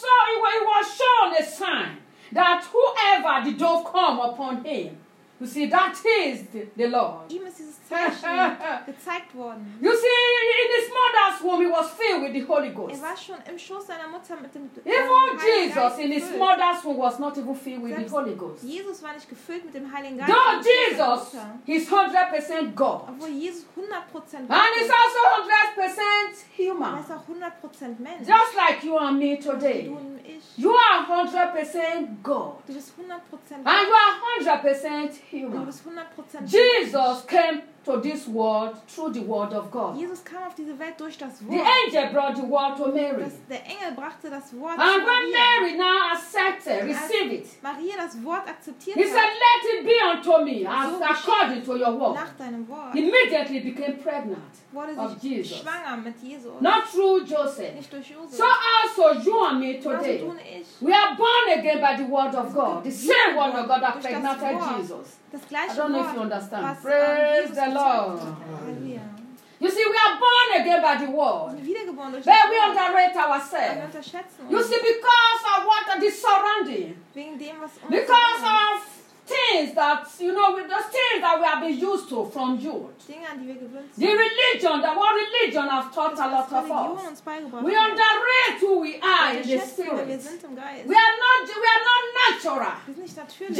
was shown a sign that whoever the dove come upon him, you see, that is the Lord. Ihm ist dieses Zeichen gezeigt worden. You see, in his mother's womb, he was filled with the Holy Ghost. Er war schon im Schoß seiner Mutter mit dem Even Heiligen Jesus Geist in his gefüllt. mother's womb was not even filled with the Selbst Holy Ghost. Jesus war nicht gefüllt mit dem Heiligen Geist. Though im Schoß seiner Jesus, Mutter. he's 100% God. Obwohl Jesus 100% And he's Gott also 100% ist. Er human. ist auch 100% Mensch. Just like you and me Du today. und ich. You are 100% God. Du bist 100% And you are 100% Du human. bist 100% Jesus came to this world through the word of God. Jesus kam auf diese Welt durch das The Wort. angel brought the word to Mary. Der Engel brachte das Wort And zu when Maria. Mary now accepted, received it, Maria das Wort akzeptiert he said, hat, let it be unto me as according to your word. nach deinem Wort, Immediately became pregnant wurde of sie Jesus. schwanger mit Jesus. Not through Joseph. Nicht durch Josef. So also you and me Also today. du und ich. We are born again by the word of God. The same word of God that Durch das pregnated Wort. Jesus. Das I gleiche don't know if Wort, you understand. was Praise Jesus the gezeugt Lord. hat. Halleluja. You see, we are born again by the Wir word. sind wiedergeboren durch But das we Wort. underrate Wir ourselves. unterschätzen You uns. see, because of what the surrounding, Wegen dem, was uns because umgibt. of things that, you know, with the things that we have been used to from youth. Dinge, an die wir gewöhnt The sind. religion, the word religion has taught a lot Was of Religion us. uns beigebracht We hat. underrate who we are Wir in the schätzen, wer wir spirit. sind im Geist. We are not natural. Wir sind nicht natürlich.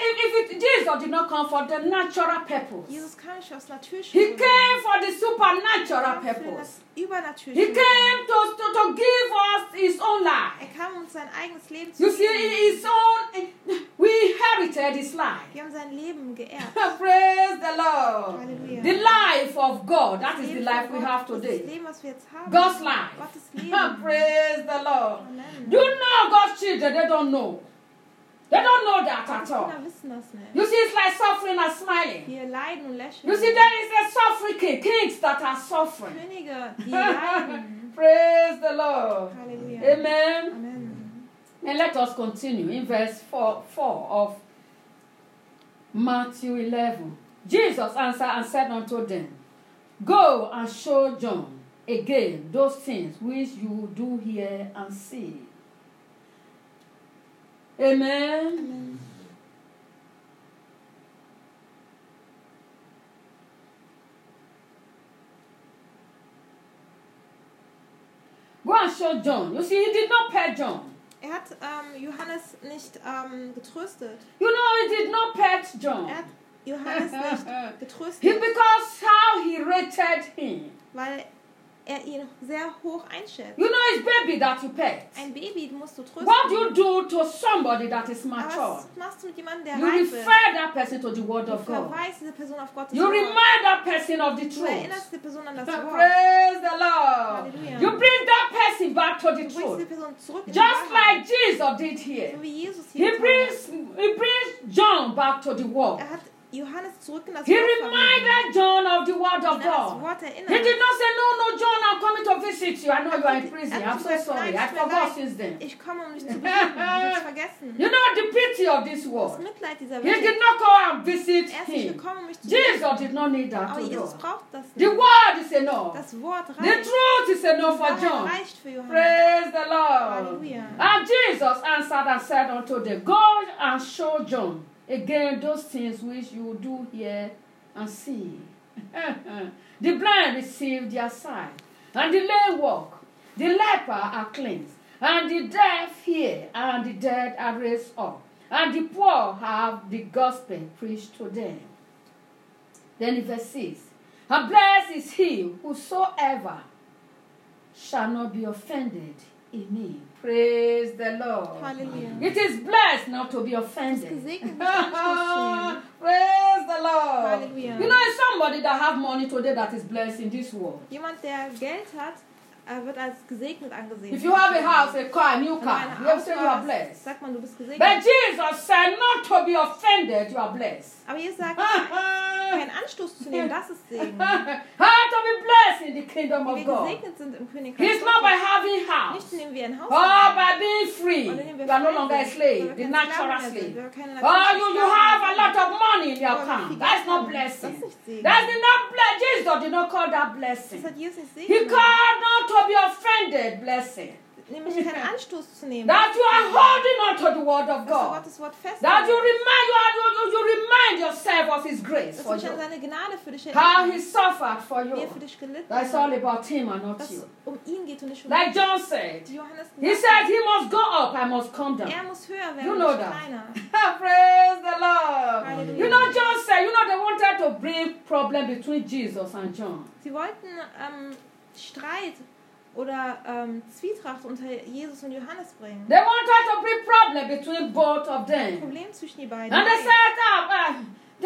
Jesus did not come for the natural purpose. Jesus kam nicht aus natürlichen He Gründen. came for the supernatural Er kam für purpose. das He Übernatürliche. came to give us his own life. Er kam, uns sein eigenes Leben zu You see, geben. his own, we inherited his life. Wir haben sein Leben geerbt. Praise the Lord. Halleluja. The life of God, that Das is the Leben life von we Gott, have das ist today. das Leben, was wir jetzt haben. God's life. Gottes Leben. Praise the Lord. Amen. You know God's children, they don't know. They don't know that Aber at die all. Kinder wissen das nicht. You see, it's like suffering and smiling. Wir leiden und lächeln. You see, there is a suffering king, kings that are suffering. Könige, die leiden. Praise the Lord. Halleluja. Amen. Amen. And let us continue in verse 4 of Matthew 11. Jesus answered and said unto them, Go and show John again those things which you do hear and see. Amen. Amen. Go and show John. You see, he did not pay John. Hat Johannes nicht getröstet. You know, he did not pet John. Hat Johannes nicht getröstet, Because how he rated him. weil ihn sehr hoch einschätzt. You know, it's baby that you pet. Ein Baby musst du trösten. What do you do to somebody that is Aber mature? was machst du mit jemandem, der You reif ist? refer that person to the word Du of God. verweist diese Person auf Gottes You Wort. remind that person of the Du truth. erinnerst die Person an das Wort. Praise the Lord. Hallelujah. You bring that person back to the Du bringst die truth. Person zurück in die Just Wahrheit. like Jesus did here. So wie Jesus He hier brings John back to the word. hat Johannes zurück in das He Wort reminded John of the word of verwiesen, ihn an das God. Wort He erinnert. did not say, no, John, I'm coming to visit you. I know you are in prison. I'm so sorry. I forgot since then. Ich komme, um dich zu besuchen. Du hast vergessen. You know the pity of this Das world. Mitleid dieser He Welt. did not go and visit Er ist nicht him. gekommen, um mich zu besuchen. Jesus did not need that Aber to Jesus do. braucht das The nicht. word is enough. Das Wort The reicht. truth is enough for Die Wahrheit John. reicht für Johannes. Praise the Lord. Hallelujah. And Jesus answered and said unto them, Go and show John again those things which you do hear and see. The blind receive their sight, and the lame walk, the leper are cleansed, and the deaf hear, and the dead are raised up, and the poor have the gospel preached to them. Then in verse 6, and blessed is he whosoever shall not be offended in me. Praise the Lord. Halleluja. It is blessed not to be Es ist offended. gesegnet, nicht Anstoß zu nehmen. Praise the Lord. Hallelujah. You know, it's somebody that have money today that is blessed in this world. Jemand, der Geld hat, wird als gesegnet angesehen. If you have a house, a car, a new Wenn du car, ein you have Auto said you are hast, blessed. sagt man, du bist gesegnet. But Jesus said not to be offended, you are blessed. Aber Jesus sagt, keinen Anstoß zu nehmen, das ist Segen. How to be blessed in the kingdom Wie of wir God. gesegnet sind im Königreich It's not by Gottes. having Nicht house. indem wir ein Haus Oh, haben. by being free. Oder indem wir You are no frei longer a sind, slave, weil the wir keine natural Sklaven mehr sind, slave. weil wir keine Oh, natürlichen you Sklaven have a mehr lot sind. of money in your Aber wie account. viel That's Geld not haben wir? blessing. Das ist nicht Segen. That's not blessing. Jesus did not call that blessing. Das hat Jesus nicht He Segen. called not to be offended blessing. Nämlich keinen Anstoß zu nehmen. That you are holding on to the word of Dass du God. Gottes Wort That festhältst. you remind yourself of His grace Dass for du dich an you. seine Gnade für dich How He erinnerst. suffered for Wie er you. für dich gelitten That's all hat. about Him and not Dass you. es um ihn geht und nicht um Like dich. John said. Wie Johannes He gesagt said hat, he must go up, I must come down. er muss höher werden You und know nicht that. kleiner. Praise the Lord. Hallelujah. You know, John said, they wanted to bring problem between Jesus and John. Sie wollten Streit oder Zwietracht unter Jesus und Johannes bringen. They wanted to bring problem between both of them. Problem zwischen die beiden. And they said,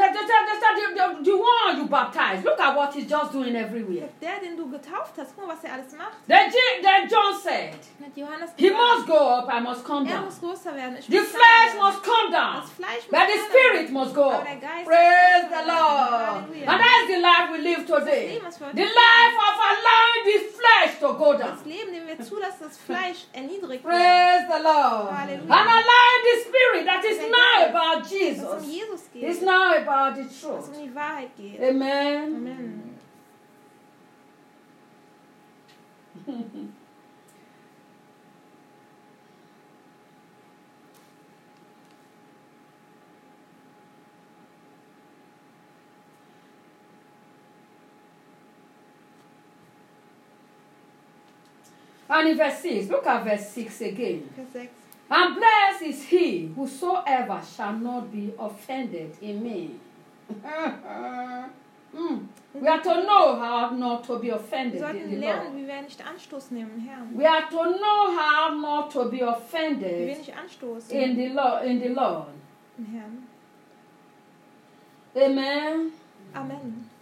the one you baptized, look at what he's just doing everywhere. Der, den du getauft hast, guck mal, was er alles macht. Then John said, Hat Johannes he gesagt, must go up, I must come er down. muss größer werden. Ich The muss flesh kleiner werden. must come down, Das Fleisch muss but the kleiner spirit werden. must go Aber up. der Geist Praise muss the größer Lord. werden. Halleluja. And that's the life we live today. Leben, was wir heute The life of allowing the flesh to go down. Das Leben, dem wir zulassen, das Fleisch erniedrigt wird. Praise the Lord. Hallelujah. And allowing the spirit that is Der now Geist, about dass es um Jesus. Jesus geht. It's now about the Dass es truth. um die Wahrheit geht. Amen. Amen. And in verse 6, look at verse 6 again. Vers 6. And blessed is he whosoever shall not be offended in me. We are to know how not to be Wir offended in sollten the lernen, Lord. wie wir nicht Anstoß nehmen im Herrn. We are to know how not to be Wie wir offended nicht Anstoß in nehmen the Lord. im Herrn. Amen. Amen.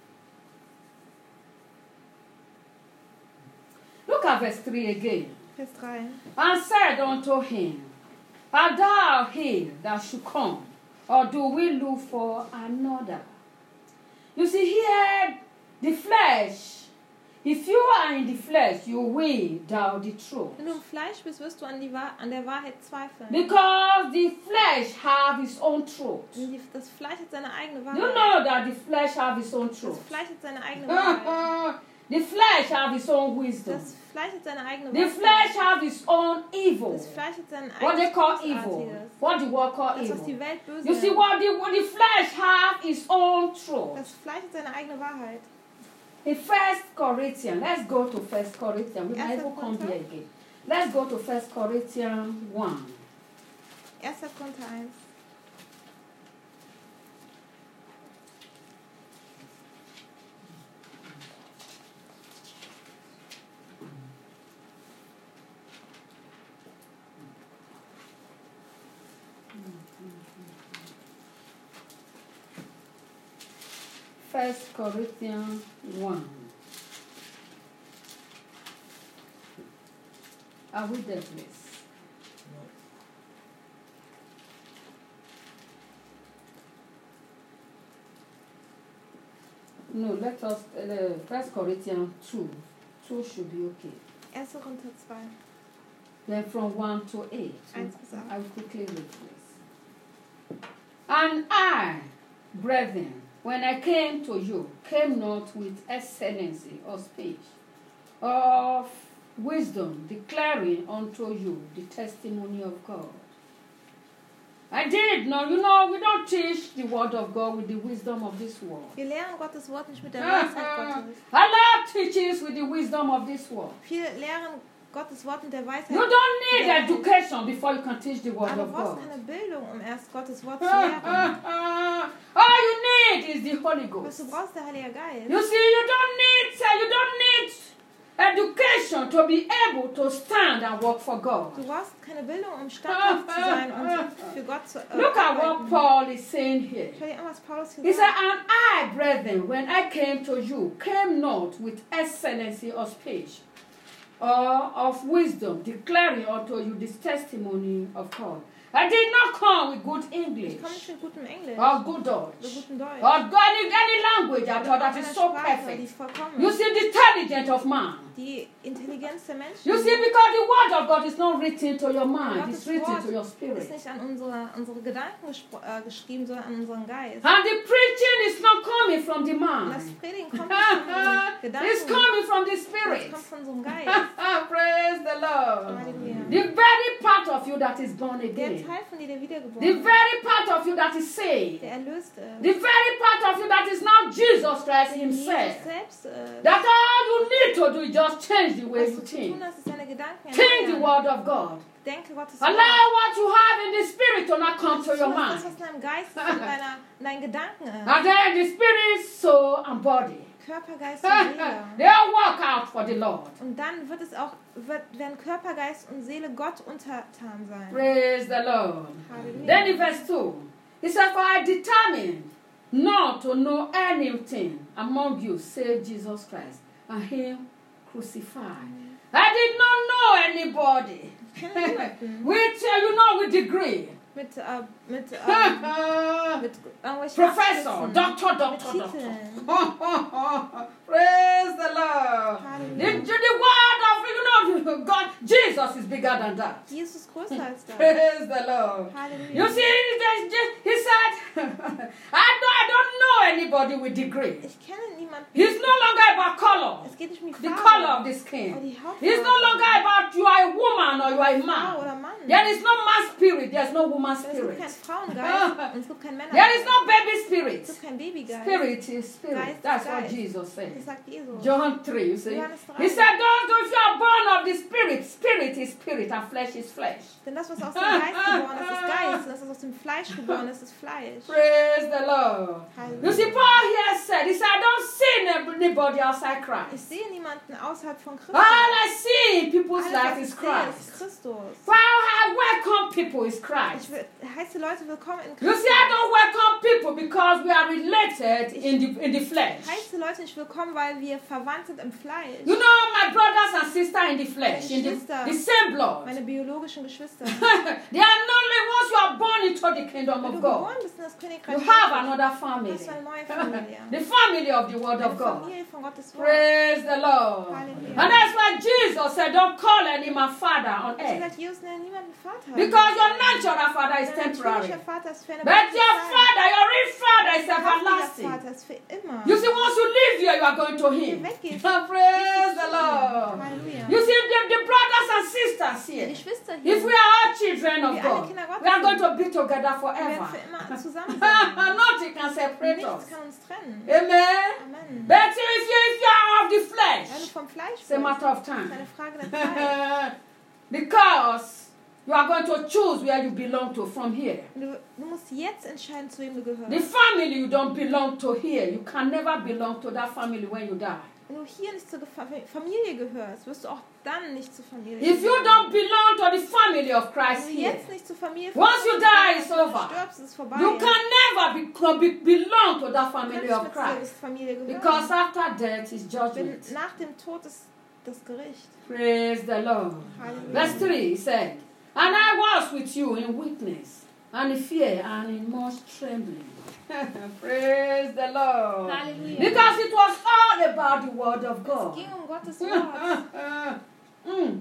Look at verse 3 again. Vers 3. And said unto him, Art thou he that should come, or do we look for another? You see here, the flesh. If you are in the flesh, you will doubt the truth. Wenn du im Fleisch bist, wirst du an der Wahrheit zweifeln. Because the flesh have its own truth. Das Fleisch hat seine eigene You Wahrheit. know that the flesh have its own Das truth. Fleisch hat seine eigene Wahrheit. The flesh have its own wisdom. Das Fleisch hat seine eigene The Wahrheit. flesh have its own evil. Das Fleisch hat sein What they eigenes call evil. Großartiges. What the world call Das, was die evil. Welt böse You see what the flesh have its own truth. Das Fleisch hat seine eigene Wahrheit. In 1 Corinthians, let's go to 1 Corinthians. We might First even come Corinthians? here again. Let's go to 1 Corinthians 1. 1. Korinther 1. First Corinthians 1. Are we there, please? No, let us, 1 Corinthians 2. 2 should be okay. 1. Korinther 2. Then from 1 to 8. 1 bis 8. I'll quickly read this. And I, brethren, when I came to you, came not with excellency of speech, of wisdom, declaring unto you the testimony of God. I did not, we don't teach the word of God with the wisdom of this world. Wir lehren Gottes Wort nicht mit der Weisheit Gottes. Allah teaches with the wisdom of this world. Viele lehren Gottes Wort mit der Weisheit. You don't need education before you can teach the word Aber of du brauchst God. keine Bildung, um erst Gottes Wort zu lehren. All you need is the Holy Was Ghost. du brauchst, der Heilige Geist. You see, you don't need education to be able to stand and work for God. Du brauchst keine Bildung, um standhaft zu sein und für Gott zu Look at what arbeiten. Paul is saying here. Schau dir an, was Paulus hier He said, sagt. and I, brethren, when I came to you, came not with excellency of speech or of wisdom, declaring unto you this testimony of God. I did not come with good English Ich komme nicht mit gutem Englisch or good oder Dutch gutem Deutsch. or any language at all that Oder is einer so Sprache, die perfect. ist vollkommen. You see, the intelligence of man. Die Intelligenz der Menschen. You see, because the word of God is not written to your mind, Gottes it's written Wort to your ist spirit. nicht an unsere Gedanken geschrieben, sondern an unseren Geist. And the preaching is not coming from the Und mind. das Predigen kommt nicht von unseren Gedanken, It's coming from the das spirit. kommt von unserem Geist. Praise the Lord. Halleluja. The very part of you that is born Der again. Teil von dir, der wiedergeboren The ist, very part of you that is saved. der Erlöste The ist, very part of you that is now Jesus Christ der Jesus himself. selbst ist. That all you need to do is just change the way Was you du zu think. tun hast, ist deine Gedanken Change the erneuern. word of God. Denke Gottes Allow Wort. what you have in the spirit to not come to Tu your das, mind. was in deinem Geist ist, in deinen Gedanken ist. And then the spirit, soul, and body. Körper, Geist und Seele. They all work out for the Lord. Und dann werden Körper, Geist und Seele Gott untertan sein. Praise the Lord. Halleluja. Then in verse 2, he said, for I determined not to know anything among you save Jesus Christ and him crucified. I did not know anybody Kenne niemanden with degree. mit irgendwelchen Professor, Abschlüssen, doctor. mit Titeln. Praise the Lord. Hallelujah. The word of, God, Jesus is bigger than that. Jesus ist größer als das. Praise the Lord. Halleluja. You see, he said, I don't know anybody with degree. Ich kenne niemanden. It's no longer about color, Es geht nicht um die the Farbe color of the oder skin. die Hautfarbe. It's no longer about you are a woman or you are a Frau man. oder Mann. There is no man spirit, there's no woman Es gibt spirit. keinen Frauengeist und es gibt keinen Männergeist. There is no baby Es spirit. gibt keinen Babygeist. Spirit is spirit. Geist That's ist what Geist. Jesus said. Das sagt Jesus. John 3, you see. Johannes 3. He said, those who are born of the spirit, spirit is spirit and flesh is flesh. Denn das, was aus dem Geist geboren ist, ist Geist. Und das, was aus dem Fleisch geboren ist, ist Fleisch. Praise the Lord. You Halleluja. see, Paul here said, he said, I don't see anybody outside Ich Christ. sehe niemanden außerhalb außerhalb von Christus. All I see in people's Alles, life was ich is sehe, ist Christ. Christus. How I welcome people is Ich Christ. heiße Leute willkommen in You Christus. see, I don't welcome people because we are related in the flesh. Ich heiße Leute nicht willkommen, weil wir verwandt sind im Fleisch. You know, my brothers and sisters in the flesh, in the same blood. Meine biologischen Geschwister. They are only once you are born into the kingdom Wenn of du God. geboren bist in das Königreich You have Gottes, another hast family. du eine neue Familie. The family of the word Eine of God. Familie von Gottes Wort. Praise the Lord. Hallelujah. And that's why Jesus said, don't call any man father on Ich earth. werde Jesus nennen niemanden Vater. Because your natural father is Dein temporary. natürlicher Vater ist für eine But your Zeit. father, your real father is Dein wahrhaftiger everlasting. Vater ist für immer. You see, once you leave here, you are going to him. Wenn du weggehst, Praise the Lord. Halleluja. You see, the brothers and sisters Die here, Geschwister hier, if we are all children of Wir alle God, Kinder Gottes we are going sind. to be together wir werden forever. für immer zusammen sein. Nothing can separate us. Nichts kann uns trennen. Amen. Amen. But if you are of the Wenn du flesh, vom Fleisch it's a bist, matter of ist eine time. Frage der Zeit. Because you are going to choose where you belong to from here. Du musst jetzt entscheiden, zu wem du The gehörst. family you don't belong to here, you can never belong to that family when you die. Wenn du hier nicht zur Familie gehörst, wirst du auch dann nicht zur Familie If you gehören. don't belong to the family of Wenn Christ du here, jetzt nicht zur Familie once you die, it's wenn du over. stirbst, ist es vorbei. You can never belong to that Du family kannst of nicht zur Christ. Familie gehören. Because after death is Denn judgment. nach dem Tod ist das Gericht. Praise the Lord. Halleluja. Verse 3 said, and I was with you in weakness, and in fear, and in much trembling. Praise the Lord. Hallelujah. Because it was all about the word of Es God. ging Gottes Wort. Mm.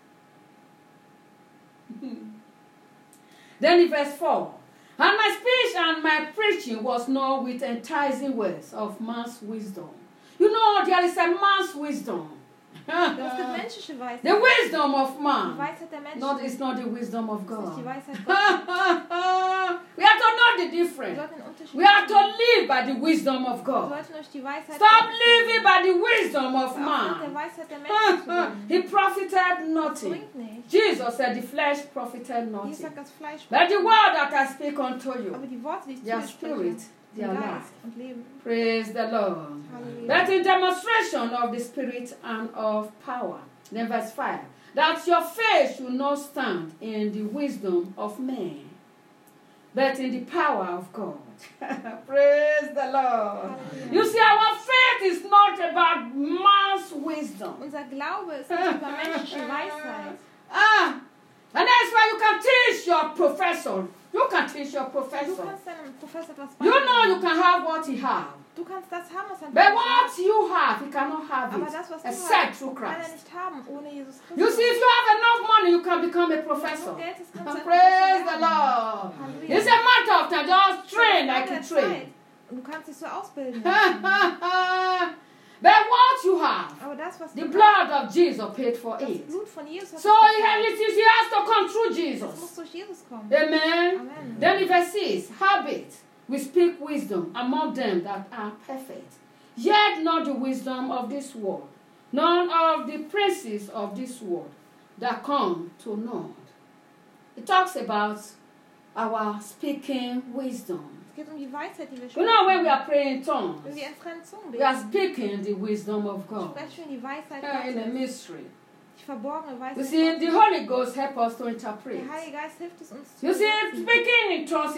Then in verse 4, and my speech and my preaching was not with enticing words of man's wisdom. You know, there is a man's wisdom. Es gibt menschliche Weisheit. The wisdom of Die man. Weisheit der Menschen. It's not the wisdom of Das ist nicht die God. Weisheit Gottes. We have to know the Wir difference. sollten den Unterschied We have to machen. live by the wisdom of Wir God. sollten durch die Weisheit Stop Gottes living by the wisdom of aufhören, mit der man. Weisheit der Menschen zu leben. He profited Das nothing. bringt nicht. Jesus said the flesh profited Jesus nothing. sagt, das Fleisch But the word that I speak unto aber you, die Worte, die ich zu their dir spreche, spirit, sind their Geist life. und Leben. Praise the Lord. Halleluja. That in demonstration of the Spirit and of power. Then verse 5. That your faith should not stand in the wisdom of man, but in the power of God. Praise the Lord. Halleluja. You see, our faith is not about man's wisdom. Unser Glaube ist nicht über menschliche Weisheit. And that's why you can teach your professor. You can teach your Du professor. kannst deinem Professor etwas You know you beibringen. can have what he has. Du kannst das haben, was ein But Professor what hat. you have, he cannot have Aber it das, was du except hast, through kann er Christ. nicht haben ohne Jesus Christus. You see, if you have enough money, you can become a Wenn du professor. Geld hast, kannst du ein Praise Professor the werden. Lord. Halleluja. It's a matter of time. Just train like you Zeit. train. Und du kannst dich so ausbilden. But what you have, Aber das, was the du blood of Jesus paid for das it. Blut von Jesus hat So es he bezahlt. has to come through Das Jesus. muss durch Jesus kommen. Amen. Amen. Then in verse 6, howbeit we speak wisdom among them that are perfect, yet not the wisdom of this world, none of the princes of this world that come to naught. It talks about our speaking wisdom. Es geht um die Weisheit, die wir You know, when we sprechen. are praying in tongues, Wenn wir in fremden Zungen we are beten, speaking the wisdom of God sprechen wir die Weisheit in a Gottes. mystery. Die verborgene You Weisheit see, the Gottes. Holy Ghost help us to interpret. Der Heilige Geist hilft es uns zu You see, übersetzen. speaking in tongues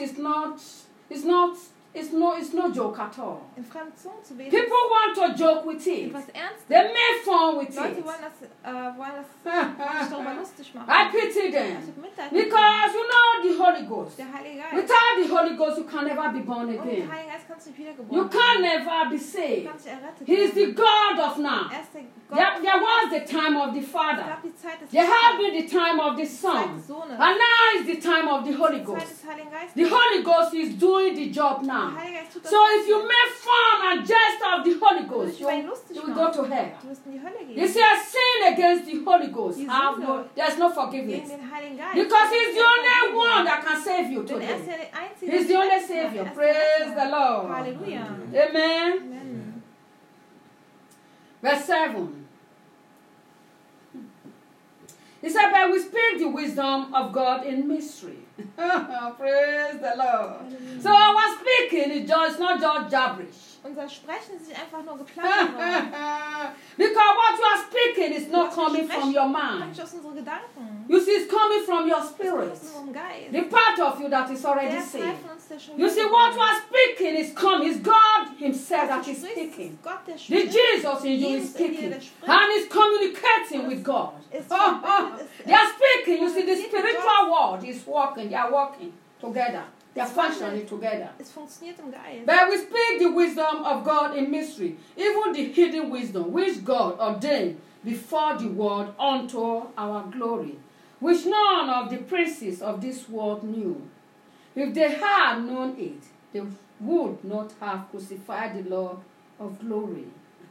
is no joke at all. In fremden Zungen zu beten. People want to joke with it. Etwas Ernstes. They make fun with Leute it. wollen sich darüber lustig machen. I pity Ich them. hab Mitleid mit Because you know the Holy Ghost. der Heilige Geist. Without the Holy Ghost, you can never be born Ohne den again. Heiligen Geist kannst du nicht wiedergeboren You can werden. never be Du saved. kannst nicht errettet He is the werden. God of now. Er ist der Gott. There was the time of the Es Father. gab die Zeit des There had Vaters, been the time of the die Zeit Son. des Sohnes, And now is the time of the Holy die Zeit Ghost. des Heiligen Geistes. The Holy Ghost is doing the job Der now. Heilige Geist tut das So if you jetzt. make fun and jest of the Holy Ghost, you will go to hell. Du wirst in die Hölle You gehen. see, I sin against the Holy Ghost. Die There's no Gegen forgiveness. den Heiligen Geist. Because He's the only one that can save you Denn er ist today. ja der Einzige, He's the der only dich retten kann. Savior. Er ist der Praise Retter. the Lord. Halleluja. Amen. Amen. Verse 7. He said, but we speak the wisdom of God in mystery. Praise the Lord. So our speaking is not just gibberish. Unser Sprechen ist nicht einfach nur geplant worden. Because what you are speaking is not coming from your Kommt mind. nicht aus unseren Gedanken. You see, it's coming from your Es kommt spirit. aus unserem Geist. The part of you that is already Der saved. Teil von uns, der schon You see, what you are speaking is coming. It's God Himself that is speaking. Gott, der The spricht. Jesus in you is Jesus in dir, speaking. der spricht. And is communicating with God. Ist Oh, oh. verbindet, ist- They are speaking. You see, the kommuniziert mit spiritual world is working. They are working together. They are Es wandelt. functioning together. Es funktioniert im Geist. But we speak the wisdom of God in mystery, even the hidden wisdom which God ordained before the world unto our glory, which none of the princes of this world knew. If they had known it, they would not have crucified the Lord of glory.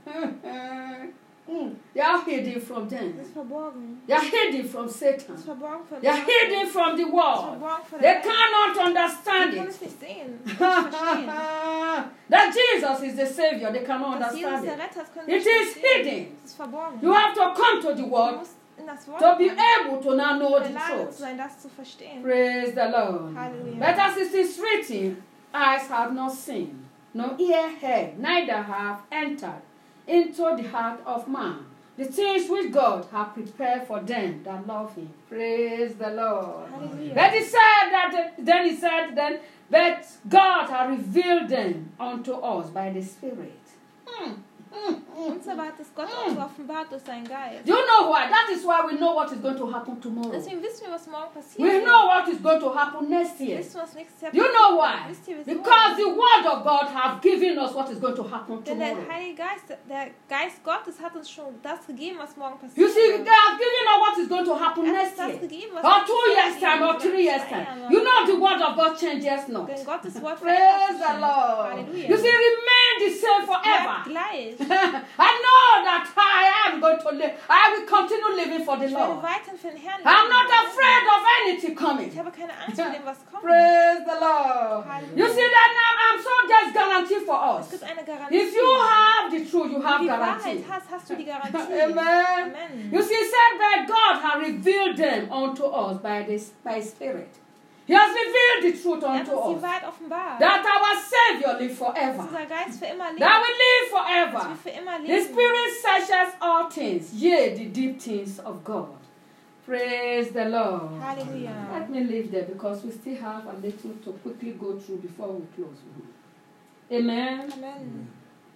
They are hidden from Es them. ist verborgen. They are hidden from Es ist Satan. verborgen von They are der hidden from the Es ist world. verborgen von They der Welt. cannot Sie understand können it. es nicht sehen. Sie können es nicht verstehen. That Jesus is the Savior, they cannot Dass Jesus understand der it. Retter ist, können It sie nicht is verstehen. hidden. Es ist verborgen. You have to come to the Du world musst in das Wort to be kommen, able to now know in the der Lage zu truth. sein, das zu verstehen. Praise the Lord. Hallelujah. But as it is written, eyes have not seen, no ear heard, neither have entered into the heart of man the things which God hath prepared for them that love Him. Praise the Lord. Hallelujah. But he said, but God hath revealed them unto us by the Spirit. Uns aber hat es Gott auch so offenbart durch seinen Geist. Do you know why? That is why we know what is going to happen tomorrow. Deswegen wissen wir, was morgen passiert. We know what is going to happen next Wir year. wissen, was nächstes Jahr Do you know why? Wisst ihr, wieso? Because the word of God have given us what is going to happen Denn der tomorrow. Heilige Geist, der Geist Gottes hat uns schon das gegeben, was morgen passiert. You see, wird. they have given us what is going to happen Er hat next uns das year. gegeben, was Or nächstes 2 Jahr years time, or passiert 3 years wird. time. 2 Jahren You oder know the word of God changes not. Denn Gottes Wort Praise verändert sich the nicht. Lord. Halleluja. You see, remain the same Bleibt forever. gleich. I know that I am going to live. I will continue living for the Ich werde Lord. weiterhin für den Herrn I'm not leben. afraid of anything coming. Ich habe keine Angst vor dem, was kommt. Praise the Lord. Hallelujah. You see that now I'm so just guarantee for Es us. gibt eine Garantie. If you have the truth, you Wenn have du die guarantee. Wahrheit hast, hast du die Garantie. Amen. Amen. You see, said that God has revealed them unto us by Spirit. He has revealed the truth Er hat unto uns die us. Wahrheit offenbart. That our Savior live Dass forever. unser Geist für immer lebt. That we live Dass wir forever. für immer The leben. Spirit searches all things, yea, the deep things of God. Praise the Lord. Halleluja. Let me leave there because we still have a little to quickly go through before we close. Amen. Amen.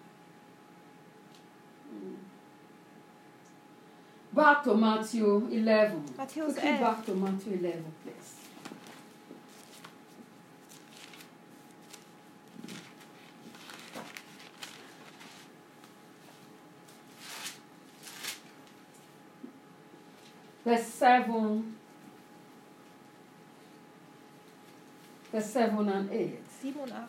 Back to Matthew 11. Matthäus Quickly 11. back to Matthew 11, please. Verse 7 and 8. 7 und 8.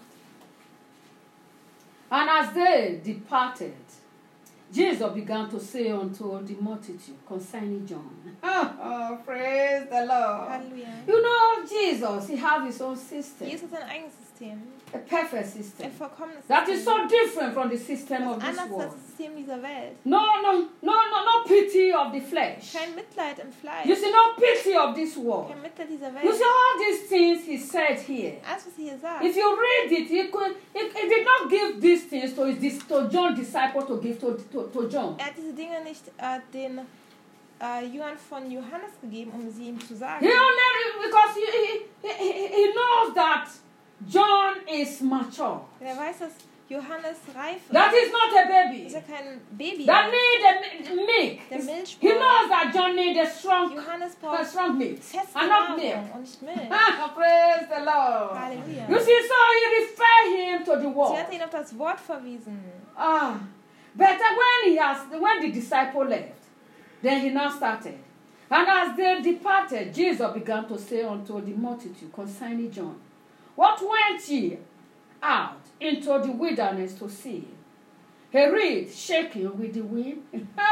And as they departed, Jesus began to say unto the multitude concerning John. Oh, praise the Lord. Halleluja. You know, Jesus, he has his own system, Jesus hat ein eigenes System. a perfect Ein system. vollkommenes That is System. so different from the system of Das ist this anders als world. das System dieser Welt. No pity of the flesh. Kein Mitleid im Fleisch. You see, no pity of this world. Kein Mitleid dieser You Welt. see all these things he said here. Alles, was hier sagt. If you read it, he did not give these things to John's disciple to give to John. Er hat diese Dinge nicht den Jüngern von Johannes gegeben, um sie ihm zu sagen. He only because he knows that John is mature. Er weiß, dass Johannes reif ist. That is not a baby. Dass er kein Baby That ist. need a milk. Der Milch He braucht. knows that John needs a Johannes braucht strong milk feste and not milk. Nahrung und nicht Milch. Praise the Lord. Halleluja. You see, so he referred him to the Sie word. hat ihn auf das Wort verwiesen. But when the disciple left, then he now started. And as they departed, Jesus began to say unto the multitude concerning John, what went ye out into the wilderness to see? A reed shaking with the wind?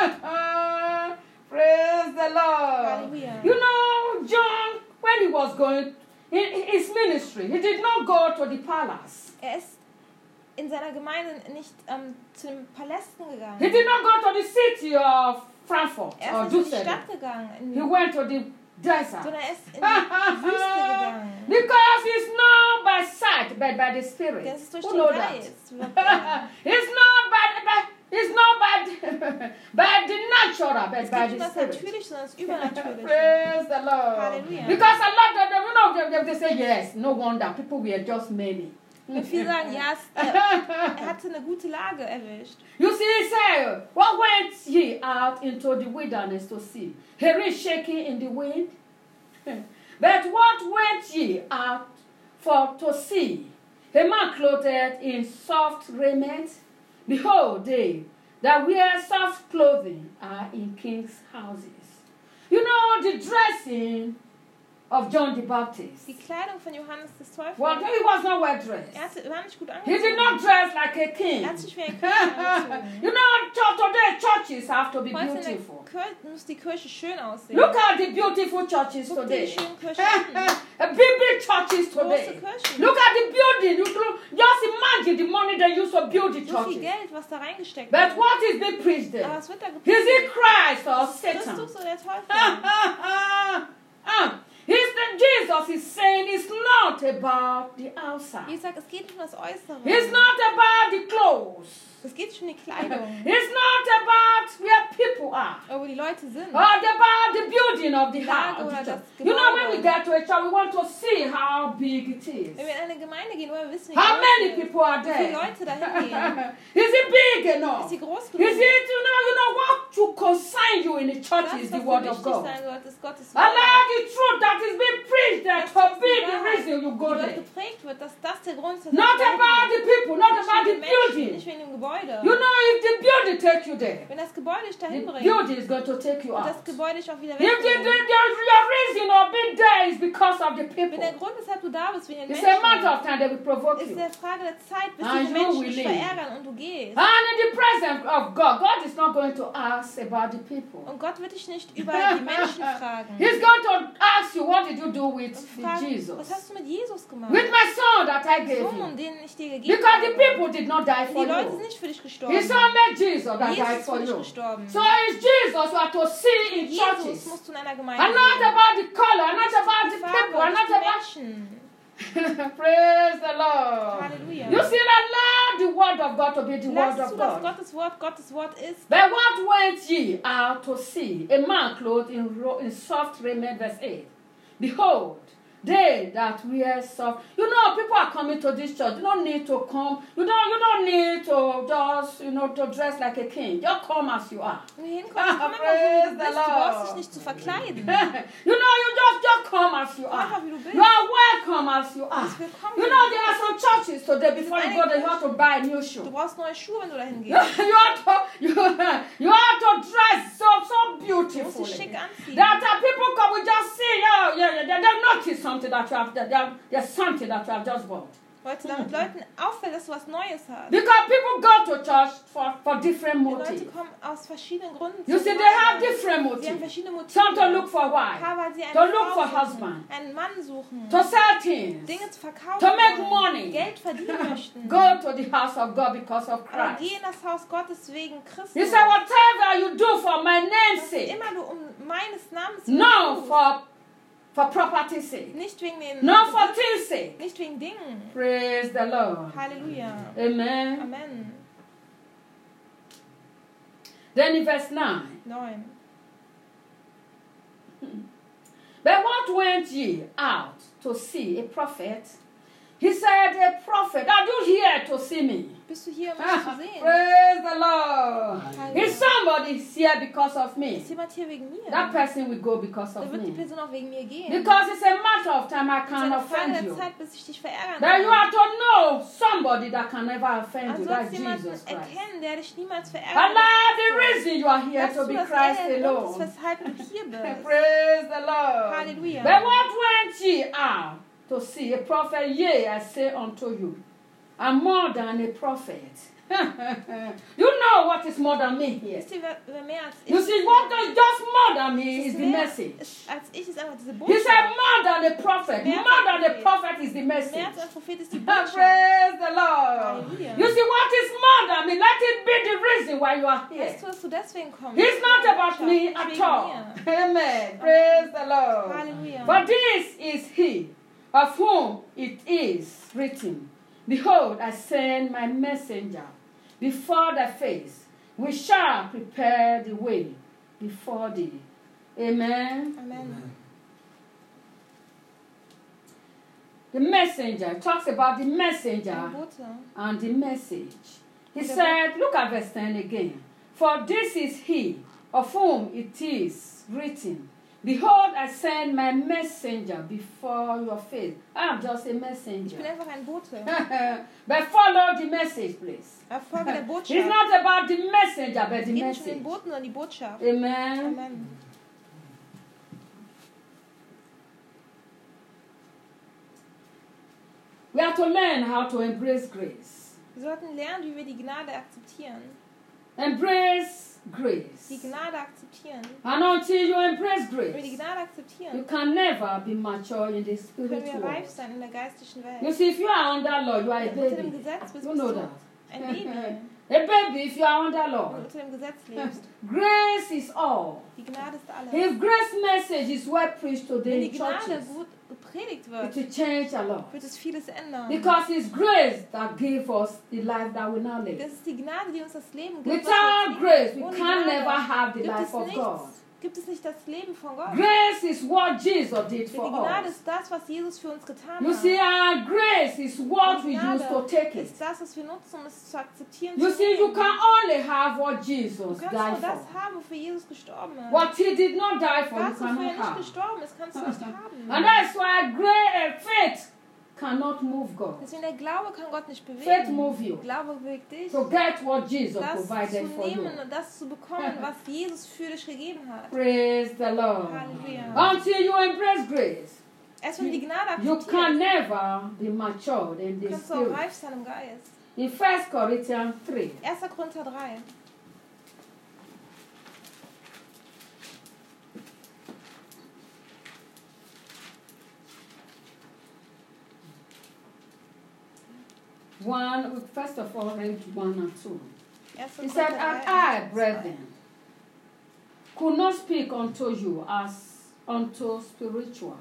Praise the Lord. Hallelujah. You know, John, when he was going in his ministry, he did not go to the palace. Ist in seiner Gemeinde nicht zu den Palästen gegangen. He did not go to the city of Frankfurt Er or ist nicht in die Düsseldorf. Stadt gegangen. He went to the desert. sondern er ist in die Wüste gegangen. Because it's not by sight, but by the Spirit. Denn es ist durch Who den know that? Geist. Ja. It's not by the natural, but Es by geht nicht the um das Spirit. Natürliche, sondern das Übernatürliche. Praise the Lord. Hallelujah. Because a lot of them, they say yes. No wonder people were just many. Und viele sagen, ja, er hatte eine gute Lage erwischt. You see, he said, what went ye out into the wilderness to see? Here is shaking in the wind. But what went ye out for to see? A man clothed in soft raiment? Behold, they that wear soft clothing are in kings' houses. You know, the dressing of John the Baptist. Die Kleidung von Johannes des Täufers, Well, he was not well dressed. war nicht gut He did angezogen. not dress like a king. Er hat sich wie ein König angezogen. You know, today churches have to be Heute in der beautiful. muss die Kirche schön aussehen. Look at the beautiful churches Guck dir die today. schönen Kirchen an. Big churches Große today. Kirchen. Look at the building. Just imagine the money they use to build the So churches. viel Geld, was da reingesteckt But wird. what is being preached Aber there? was wird da Is gepredigt? it Christ or Satan? Christus oder der Teufel? Jesus is saying it's not about the outside. Jesus sagt, es geht nicht um das Äußere. It's not about the clothes. Es geht nicht um die Kleidung. It's not about where people are. Aber wo die Leute sind. Or about the building of the house. Lage oder das You know, when we Gebäude. get to a church, we want to see how big it is. Wenn wir in eine Gemeinde gehen, wollen wir wissen, wie How groß many sie ist. people are Wie viele there? Leute dahin gehen. Is it big Ist enough? sie groß Is genug? it, you know what to concern you in the church Das, is was the word dir of wichtig God. sein sollte, ist Gottes Allow Wort. the truth that is being preached that Das, to was be die the Wahrheit, reason you go die dort there. geprägt wird, dass das der Grund ist, dass Not wir about the dahin people, not gehen. about the Nicht wegen den Menschen, building. nicht wegen dem Gebäude. You know, if the building takes you there, Wenn das Gebäude dich dahin the bringt, building is going to take you wird out. das Gebäude dich auch wieder If wegbringt. your reason of being there is because of the Wenn der people, Grund, weshalb du da bist, wegen den it's a matter Menschen, of time they will provoke ist you. eine Frage der Zeit, bis And diese you Menschen will dich leave. verärgern und du gehst. And in the presence of God, God is not going to ask about the people. Und Gott wird dich nicht über die Menschen fragen. He's going to ask you, what did you do with Und fragen, Jesus? was hast du mit Jesus gemacht? With my son that I gave Sohn, you. den ich dir gegeben Because the habe. people did not die Die for Leute sind you. nicht für dich gestorben. His son made Jesus that Jesus died ist for für dich you. gestorben. So it's Jesus you are to see in Jesus churches. musst du in einer Gemeinde And not sehen. about the color, and not Nicht about die the Farbe, people, and nicht not die about... Menschen. Praise the Lord. Halleluja. You see, allow the word of God to be the word Lass of zu, dass God. Gottes Wort ist. But what went ye out to see? A man clothed in soft raiment, verse 8. Behold, they that wear soft. You know, people are coming to this church. You don't need to come. You don't need to just, to dress like a king. Just come as you are. Wenn du hinkommst, komm Praise einfach, wie du the bist. Du brauchst dich Lord. nicht zu verkleiden. You just come as you are. Einfach, wie du bist. You are welcome as you are. Bist willkommen. You know, there are some churches today, before you go there, you have to buy a new Du shoe. brauchst neue Schuhe, wenn du dahin You gehst. have to dress so Du musst dich beautifully. schick anziehen. That people come, we just see, they notice something that you have, there's something that you have just bought. Weil damit Leuten auffällt, dass du was Neues hast. Because people go to church for different Die Leute motives. kommen aus verschiedenen Gründen. You zur see, they Gemeinde. have different Sie haben motives. verschiedene Motive. Some to look for a wife, Paar, weil sie to eine look Frau for suchen, husband, einen Mann suchen, to sell things, Dinge zu verkaufen, to make wollen, money. Geld verdienen möchten. Go to the house of God because of Aber Christ. geh in das Haus Gottes wegen Christus. He said, whatever you do for my name's Was sake, immer du um meines Namens no tust, for property's sake, nicht wegen den no for things sake. nicht wegen Dingen. Praise the Lord. Halleluja. Amen. Amen. Then in verse 9, 9. but what went ye out to see? A prophet? He said, a prophet, are you here to see me? Bist du hier, um mich zu sehen? Praise the Lord. Hallelujah. If somebody is here because of me, Ist jemand hier wegen mir? that person will go because Da of wird die me. Person auch wegen mir gehen. Because it's a matter of time I Es ist can eine Frage offend der you. Zeit, bis ich dich verärgern Then you kann. have to know somebody that can never offend Also you. sollst That's du jemanden Jesus Christ. erkennen, der dich niemals verärgert. Allah, the reason you are here Dass to du be das Christ Grund ist, alone. weshalb du hier bist. Praise the Lord. Hallelujah. But what went ye out to see? A prophet, yea, I say unto you, I'm more than a prophet. You know what is more than me here. Wisst ihr, wer mehr als ich You see, what is just more than me is the message. Als ich ist einfach diese He Botschaft. said, more than the prophet. More than the prophet is the message. Mehr als ein Prophet ist die Botschaft. Praise the Lord. Hallelujah. You see, what is more than me? Let it be the reason why you are here. Weißt du, dass du deswegen kommst? It's not about me at Wegen all. mir. Amen. Praise the Lord. Hallelujah. For this is he of whom it is written, behold, I send my messenger before thy face. We shall prepare the way before thee. Amen. Amen. The messenger talks about the messenger Ein Bote. and the message. He said, look at verse 10 again. For this is he of whom it is written, behold, I send my messenger before your face. I am just a Ich bin messenger. einfach ein Bote. But follow the message, please. Erfolge der It's Botschaft. not about the messenger, but Es the geht nicht um message. den Boten, sondern die Botschaft. Amen. Amen. We have to learn how to embrace grace. Wir sollten lernen, wie wir die Gnade akzeptieren. Embrace Die grace. Gnade akzeptieren. And until you embrace Wenn wir die grace, Gnade you akzeptieren, can never be mature in the können spirit wir world. reif sein in der geistlichen You Welt. see, if you are under law, you are a Wenn du unter dem baby. Gesetz bist, You bist know du that. ein Baby. A baby, if you are under Wenn law. du unter dem Gesetz lebst. Grace is all. Die Gnade ist alles. If grace message is well preached Wenn today die in Gnade churches, gut gepredigt it wird, will change a lot. wird es vieles ändern. Because it's grace that gives us the life that we now live. Das ist die Gnade, die uns das Leben gibt. Without grace, we Ohne can Gnade never have the gibt life es of God. nichts. Gibt es nicht das Leben von Gott. Grace is what Jesus did Die for Gnade us. ist das, was Jesus für uns getan You hat. see, our grace is what we Die use to take it. ist das, was wir nutzen, um es zu akzeptieren. You zu see, you nehmen. can only have what Du Jesus kannst died nur das for. haben, wofür Jesus gestorben ist. What he did not die for, you Das, wofür er cannot nicht have. gestorben ist, kannst du nicht haben. And that's why faith cannot move God. Deswegen der Glaube kann Gott nicht Faith bewegen. move you Glaube bewegt dich, to get what Jesus das zu provided for you. nehmen und das zu bekommen, was Jesus für dich gegeben hat. Praise the Lord. Halleluja. Until you embrace grace, Erst wenn du die Gnade you can akzeptierst, never be matured in the kannst du auch spirit. reif sein im Geist. In 1 Corinthians 3, 1. Korinther 3. first of all, read 1 and 2. 1. He said, Korinther and 3, I, 1 brethren, could not speak unto you as unto spiritual.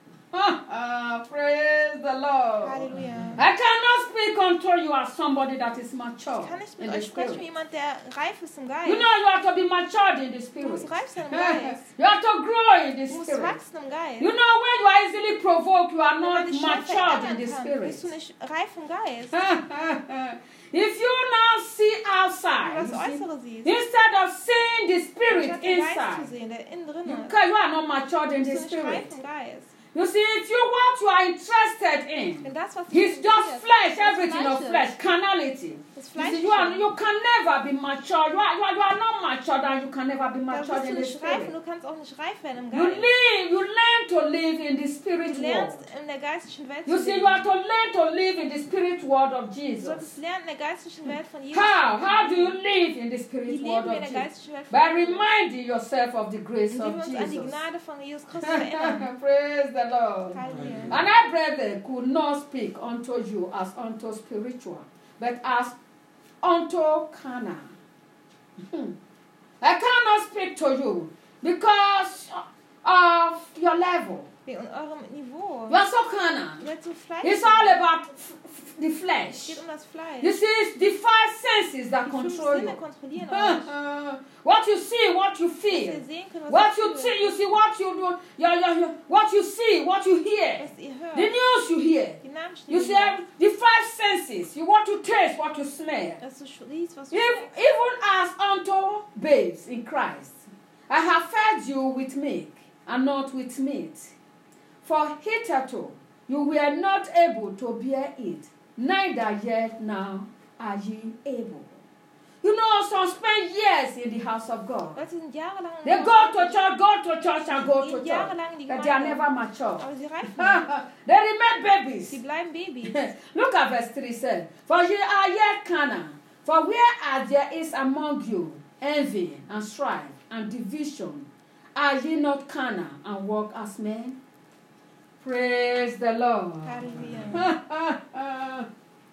Praise the Lord. Halleluja. I cannot speak unto you as somebody that is mature Ich kann nicht in mit the euch sprechen wie spirit. jemand, der reif ist im Geist. You know you have to be matured in the Du spirit. musst reif sein im Geist. You have to grow in the Du musst spirit. wachsen im Geist. You know when you are easily provoked, you are Wenn man not dich schnell matured in verärgern the kann, bist du spirit. nicht reif im Geist. If you now see Wenn du outside, das you see, Äußere siehst, instead of seeing the spirit statt den Geist zu inside, sehen, der innen drin ist, you are not matured in the bist du nicht reif spirit. im Geist. You see, if you what you are interested in, Wenn das, was it's dich just interessiert, flesh, das everything of Fleisch flesh, ist, carnality. das You see, Fleisch you can never be mature. You are not matured, and you can never be da matured bist in du the nicht reif und spirit. du kannst auch nicht reif werden im You Geist. learn to live in the spirit Du lernst world. in der geistlichen Welt You zu see, you leben. have to learn to live in the spirit world of Du Jesus. solltest lernen, in der geistlichen Welt von Jesus How? zu How do you leben. live in the Wie spirit leben world wir of in der Jesus? geistlichen Welt By von Jesus? reminding yourself of the grace Indem of wir uns an die Jesus. Gnade von Jesus Christus erinnern. Praise the Lord. Halleluja. And I, brethren, could not speak unto you as unto spiritual, but as unto carnal. I cannot speak to you because of your level. Wegen eurem Niveau. You are so carnal. Ihr seid so fleischlich. It's all about the Es flesh. geht um das Fleisch. You see, it's the five senses that Die 5 control Sinne you. kontrollieren euch. What you see, what you Was feel. ihr sehen könnt, was What ihr you fühlt, see, you see what you do, what you see, what you hear, was ihr hört. the news you hear. Die Nachrichten, You die see ihr hört. the five senses. You want to taste what you smell. Was du riechst, was du Even as unto babes in Christ, I have fed you with milk and not with meat. For hitherto you were not able to bear it, neither yet now are ye able. You know, some spend years in the house of God. Leute sind jahrelang im They Haus go to Gottes, church, go to church, and go to gehen church. jahrelang in die But they are Gemeinde, never mature. aber sie reifen nicht. They remain babies. Sie bleiben Babys. Look at verse 3 says, for ye are yet carnal, for whereas there is among you envy and strife and division are ye not carnal and walk as men? Praise the Lord. Halleluja.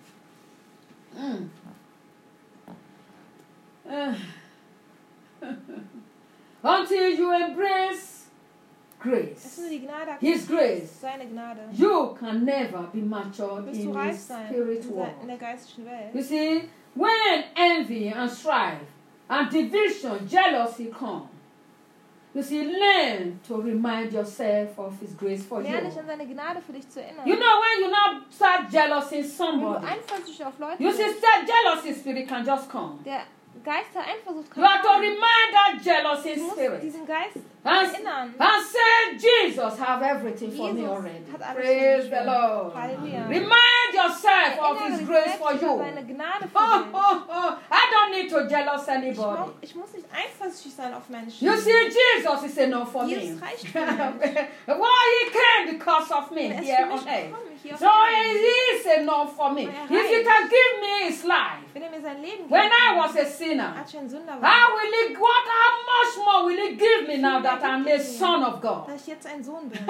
Until you embrace Es grace, ist nur die Gnade His grace, seine Gnade. you can never be matured Wirst du in reif this sein spirit in world. der geistlichen Welt. You see, when envy and strife and division, jealousy come, you see, learn to remind yourself of His grace for Lerne dich you. an seine Gnade für dich zu erinnern. You know, when you now start jealousy in Wenn du somebody, eifersüchtig auf Leute you see, bist, that jealousy spirit can just come. der Geist der Eifersucht You kann have to kommen. remind that jealousy Du musst spirit diesen Geist and, erinnern. and say, Jesus have everything for me Jesus already. hat alles Praise für the mich. Lord. Halleluja. Remind yourself of Erinnere His dich grace selbst for über you. seine Gnade für Oh, dich. oh, oh. I don't need to jealous anybody. Ich muss nicht eifersüchtig sein auf Menschen. You see, Jesus is enough for me. Jesus reicht für mich. Why He came because of me Er ist here für on mich earth. gekommen, hier auf So Erden. He is enough for me. Er If He reicht. can give me His life Wenn er mir sein Leben when gibt, I was a sinner, als ich ein Sünder how war, much more will He give me now that I'm a son of God? dass ich jetzt ein Sohn bin.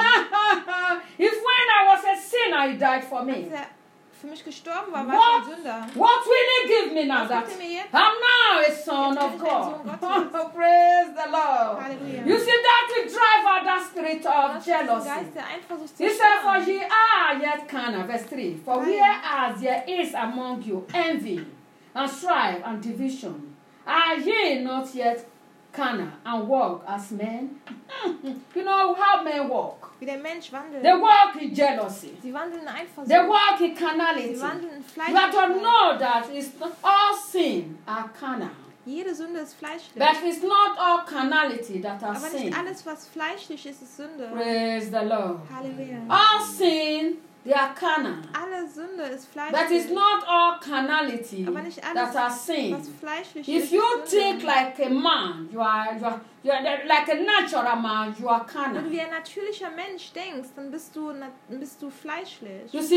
If when I was a sinner He died for me, Als er für mich gestorben war, war ich ein Sünder. what will He give me now Was that gibt er mir jetzt? I'm now a son Jetzt of bin ich ein Sohn God? Gottes. Praise the Lord. Halleluja. You see, that will drive out that spirit Das of ist der jealousy. Geist der Eifersucht zu He said, for schauen. ye are yet carnal, verse 3. For whereas there is among you envy and strife and division, are ye not yet carnal and walk as men? You know how men walk. Wie der Mensch wandelt. They walk in jealousy. Sie wandeln in They Eifersucht. walk in carnality. Sie wandeln in You have to Fleischlichkeit. know that it's not all sin are carnal. Jede Sünde ist fleischlich. But it's not all carnality that are Aber sin. nicht alles, was fleischlich ist, ist Sünde. Praise the Lord. Halleluja. All sin, they are carnal. Alle Sünde ist But fleischlich. it's not all carnality Aber nicht that alles, are was sin. fleischlich If ist, you ist think Sünde. like a man, you are like a natural man, you are Wenn carnal. du wie ein natürlicher Mensch denkst, dann bist du fleischlich. You see,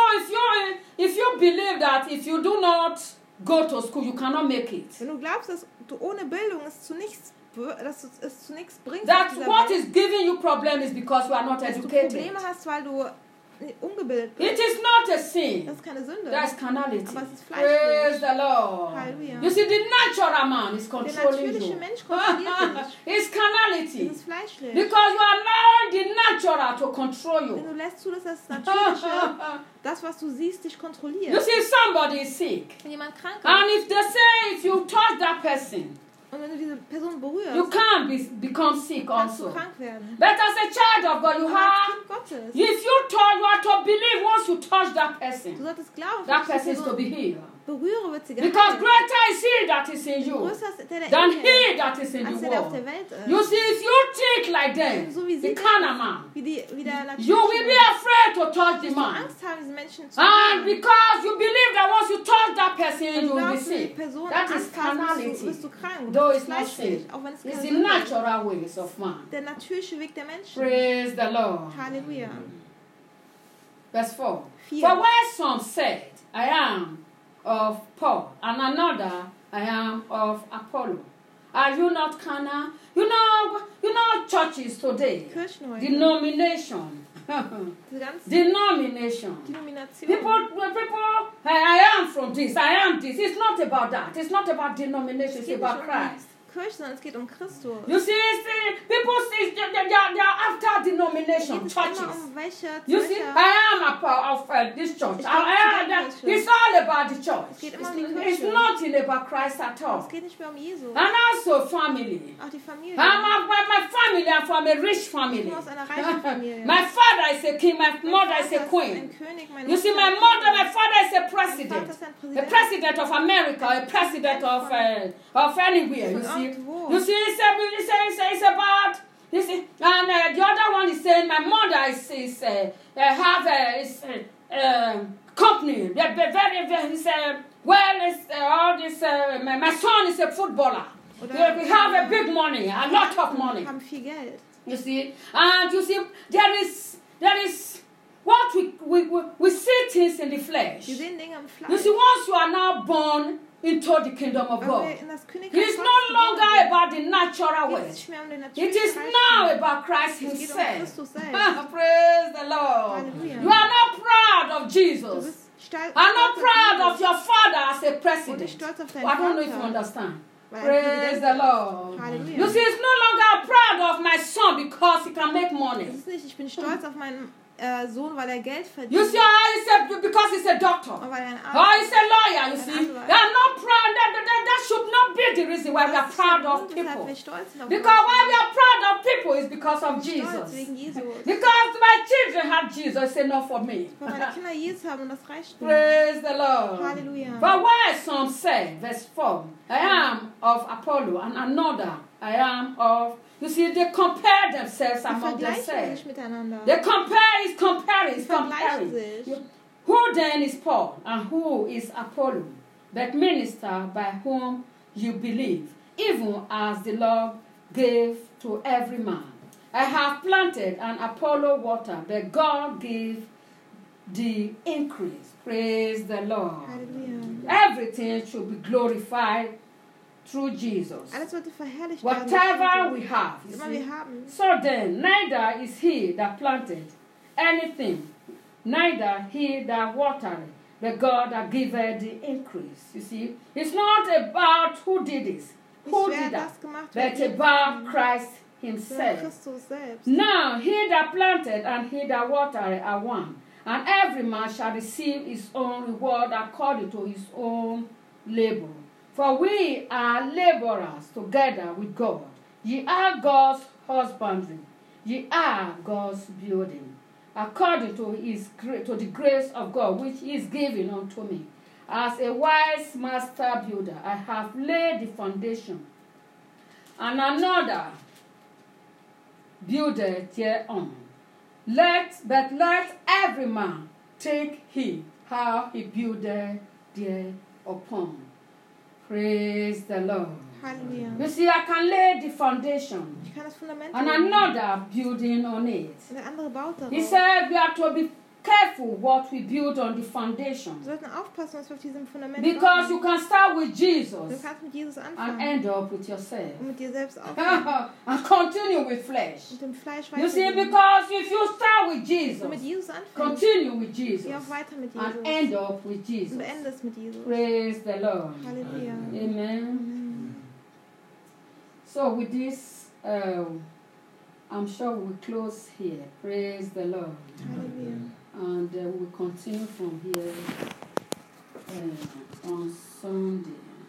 if you believe that if you do not go to school, you cannot make it. Wenn du glaubst, dass du ohne Bildung es zu nichts bringst, That auf dieser what Welt, is giving you problem is because you are not dass du educated. Probleme hast, weil du ungebildet It bist. is not a sin. Das ist keine Sünde. That's carnality. Aber es ist Praise fleischlich. the Lord. Halleluja. You see, the natural man is Der controlling natürliche you. Mensch kontrolliert dich. It's carnality. Das ist fleischlich. Because you are allowing the natural to control Wenn you. du lässt zu, dass das Natürliche, das, was du siehst, dich You kontrolliert. see, somebody is sick. Wenn jemand krank And ist if they say if you touch that person, und wenn du diese Person you berührst, can become sick kannst du also. krank werden. But as a child of God, you Aber als have, Kind Gottes, if you touch, you have to believe once you touch that du person, solltest glauben, that wenn ich person die is to be Person healed. berühre, wird sie Because geheilt. greater is he that is in you Größer ist der than in dir, he that is in als the der auf der world. Welt ist. You see, if you think like them, So wie the sie carnal denken, man, wie der you will be natürliche afraid to touch the Mensch, du man. Angst haben, diese Menschen zu And berühren. because you believe that once you touch that person, Wenn you du will be glaubst, wenn die sick. Person That is Angst hast, carnality. bist du krank. Though Das it's ist not fleischlich, sin. auch wenn es It's keine the Sünde ist. natural ways of man. Der natürliche Weg der Menschen. Praise the Lord. Halleluja. Verse 4. 4. For where some said, I am of Paul, and another, I am of Apollo. Are you not carnal? You know churches today. Kirchen heute. Denomination. Diese ganzen Denomination. Denominationen. People, I am from this, I am this. It's not about that. It's not about denomination. Es It's geht nicht about um Christ. die Kirche, sondern es geht um Christus. You see, people say they are after Es denomination, geht churches. immer um welche You see, Kirche. I am a part of this church. It's all about the church. Es geht immer um die It's Kirche. not about Christ at all. Es geht nicht mehr um Jesus. And also family. Auch die Familie. My family, I'm from a rich Ich family. komme aus einer reichen Familie. My father is a king, my Mein mother Vater is a ist queen. ein König, meine You see, Mutter my ist mother, ein my father is a Mein president. Vater ist ein A Präsident. president of America, a president of anywhere. You see, you see, it's about. You see, and the other one is saying my mother is have a company. All this. My son is a footballer. We have a big money, a lot of money. Haben viel Geld. You see, and you see, there is what we see things in the flesh. Wir sehen Dinge im Fleisch. You see, once you are now born into the kingdom of Wenn God, wir in das Königreich it's no Gottes longer geboren about the natural sind, geht es way. nicht mehr um den It natürlichen is Fleisch. now about Christ Es geht um Himself. Christus selbst. Praise the Lord. Hallelujah. You are not proud of Du Jesus. bist stolz I'm not auf proud of Jesus your father as a und nicht president. stolz auf I deinen don't know if you Vater. understand. Weil ein Praise Präsident the ist. Lord. Hallelujah. You see, it's no longer proud of my son because he can make Es money. ist nicht, ich bin stolz auf meinen Sohn, weil er Geld verdient. You see, because he's a doctor. Und weil er ein Oh, Arzt he's a lawyer, you Ein see. Anwalt. They are not proud. That should not be the reason why we are Das ist proud der of Grund, weshalb people. wir stolz sind auf Because Menschen. why we are proud of people is because of Stolz Jesus. wegen Jesus. Because my children have Jesus, say not for me. Weil meine Kinder Jesus haben und das reicht mir. Praise the Lord. Hallelujah. But why some say, verse 4, I am of Apollo, and another I am of. You see, they compare themselves Sie among vergleichen themselves. sich miteinander. They compare, is comparing, Sie is vergleichen comparing. sich. Who then is Paul and who is Apollo? But minister by whom you believe, even as the Lord gave to every man. I have planted and Apollo watered, but God gave the increase. Praise the Lord. Hallelujah. Everything should be glorified through Jesus. Alles sollte verherrlicht werden. Whatever we have. you Was immer see. wir haben. So then, neither is he that planted anything, neither he that watered, but God that giveth the increase. You see, it's not about who did this, who Nicht wer did that, das gemacht but hat, about Christ sondern himself. Christus selbst. Now he that planted and he that watered are one, and every man shall receive his own reward according to his own labor. For we are laborers together with God. Ye are God's husbandry, ye are God's building, according to the grace of God which is given unto me. As a wise master builder, I have laid the foundation, and another buildeth thereon. But let every man take heed how he buildeth thereupon. Praise the Lord. Halleluja. You see, I can lay the foundation, Ich kann das Fundament and legen. another building on it. Und der andere baut darauf. He said we have to be careful what we build on the foundation, Wir sollten aufpassen, was wir auf diesem Fundament because bauen. you can start with Du Jesus kannst mit Jesus and anfangen end up with yourself und mit dir selbst aufhören and continue with flesh. und dem Fleisch You see, weitergehen. because if you start with Und mit Jesus, Jesus anfangen, continue with geh Jesus auch weiter mit and Jesus end up with und Jesus. beende es mit Jesus. Praise the Lord. Halleluja. Amen. So with this, I'm sure we'll close here. Praise the Lord. Halleluja. And we'll continue from here on Sunday.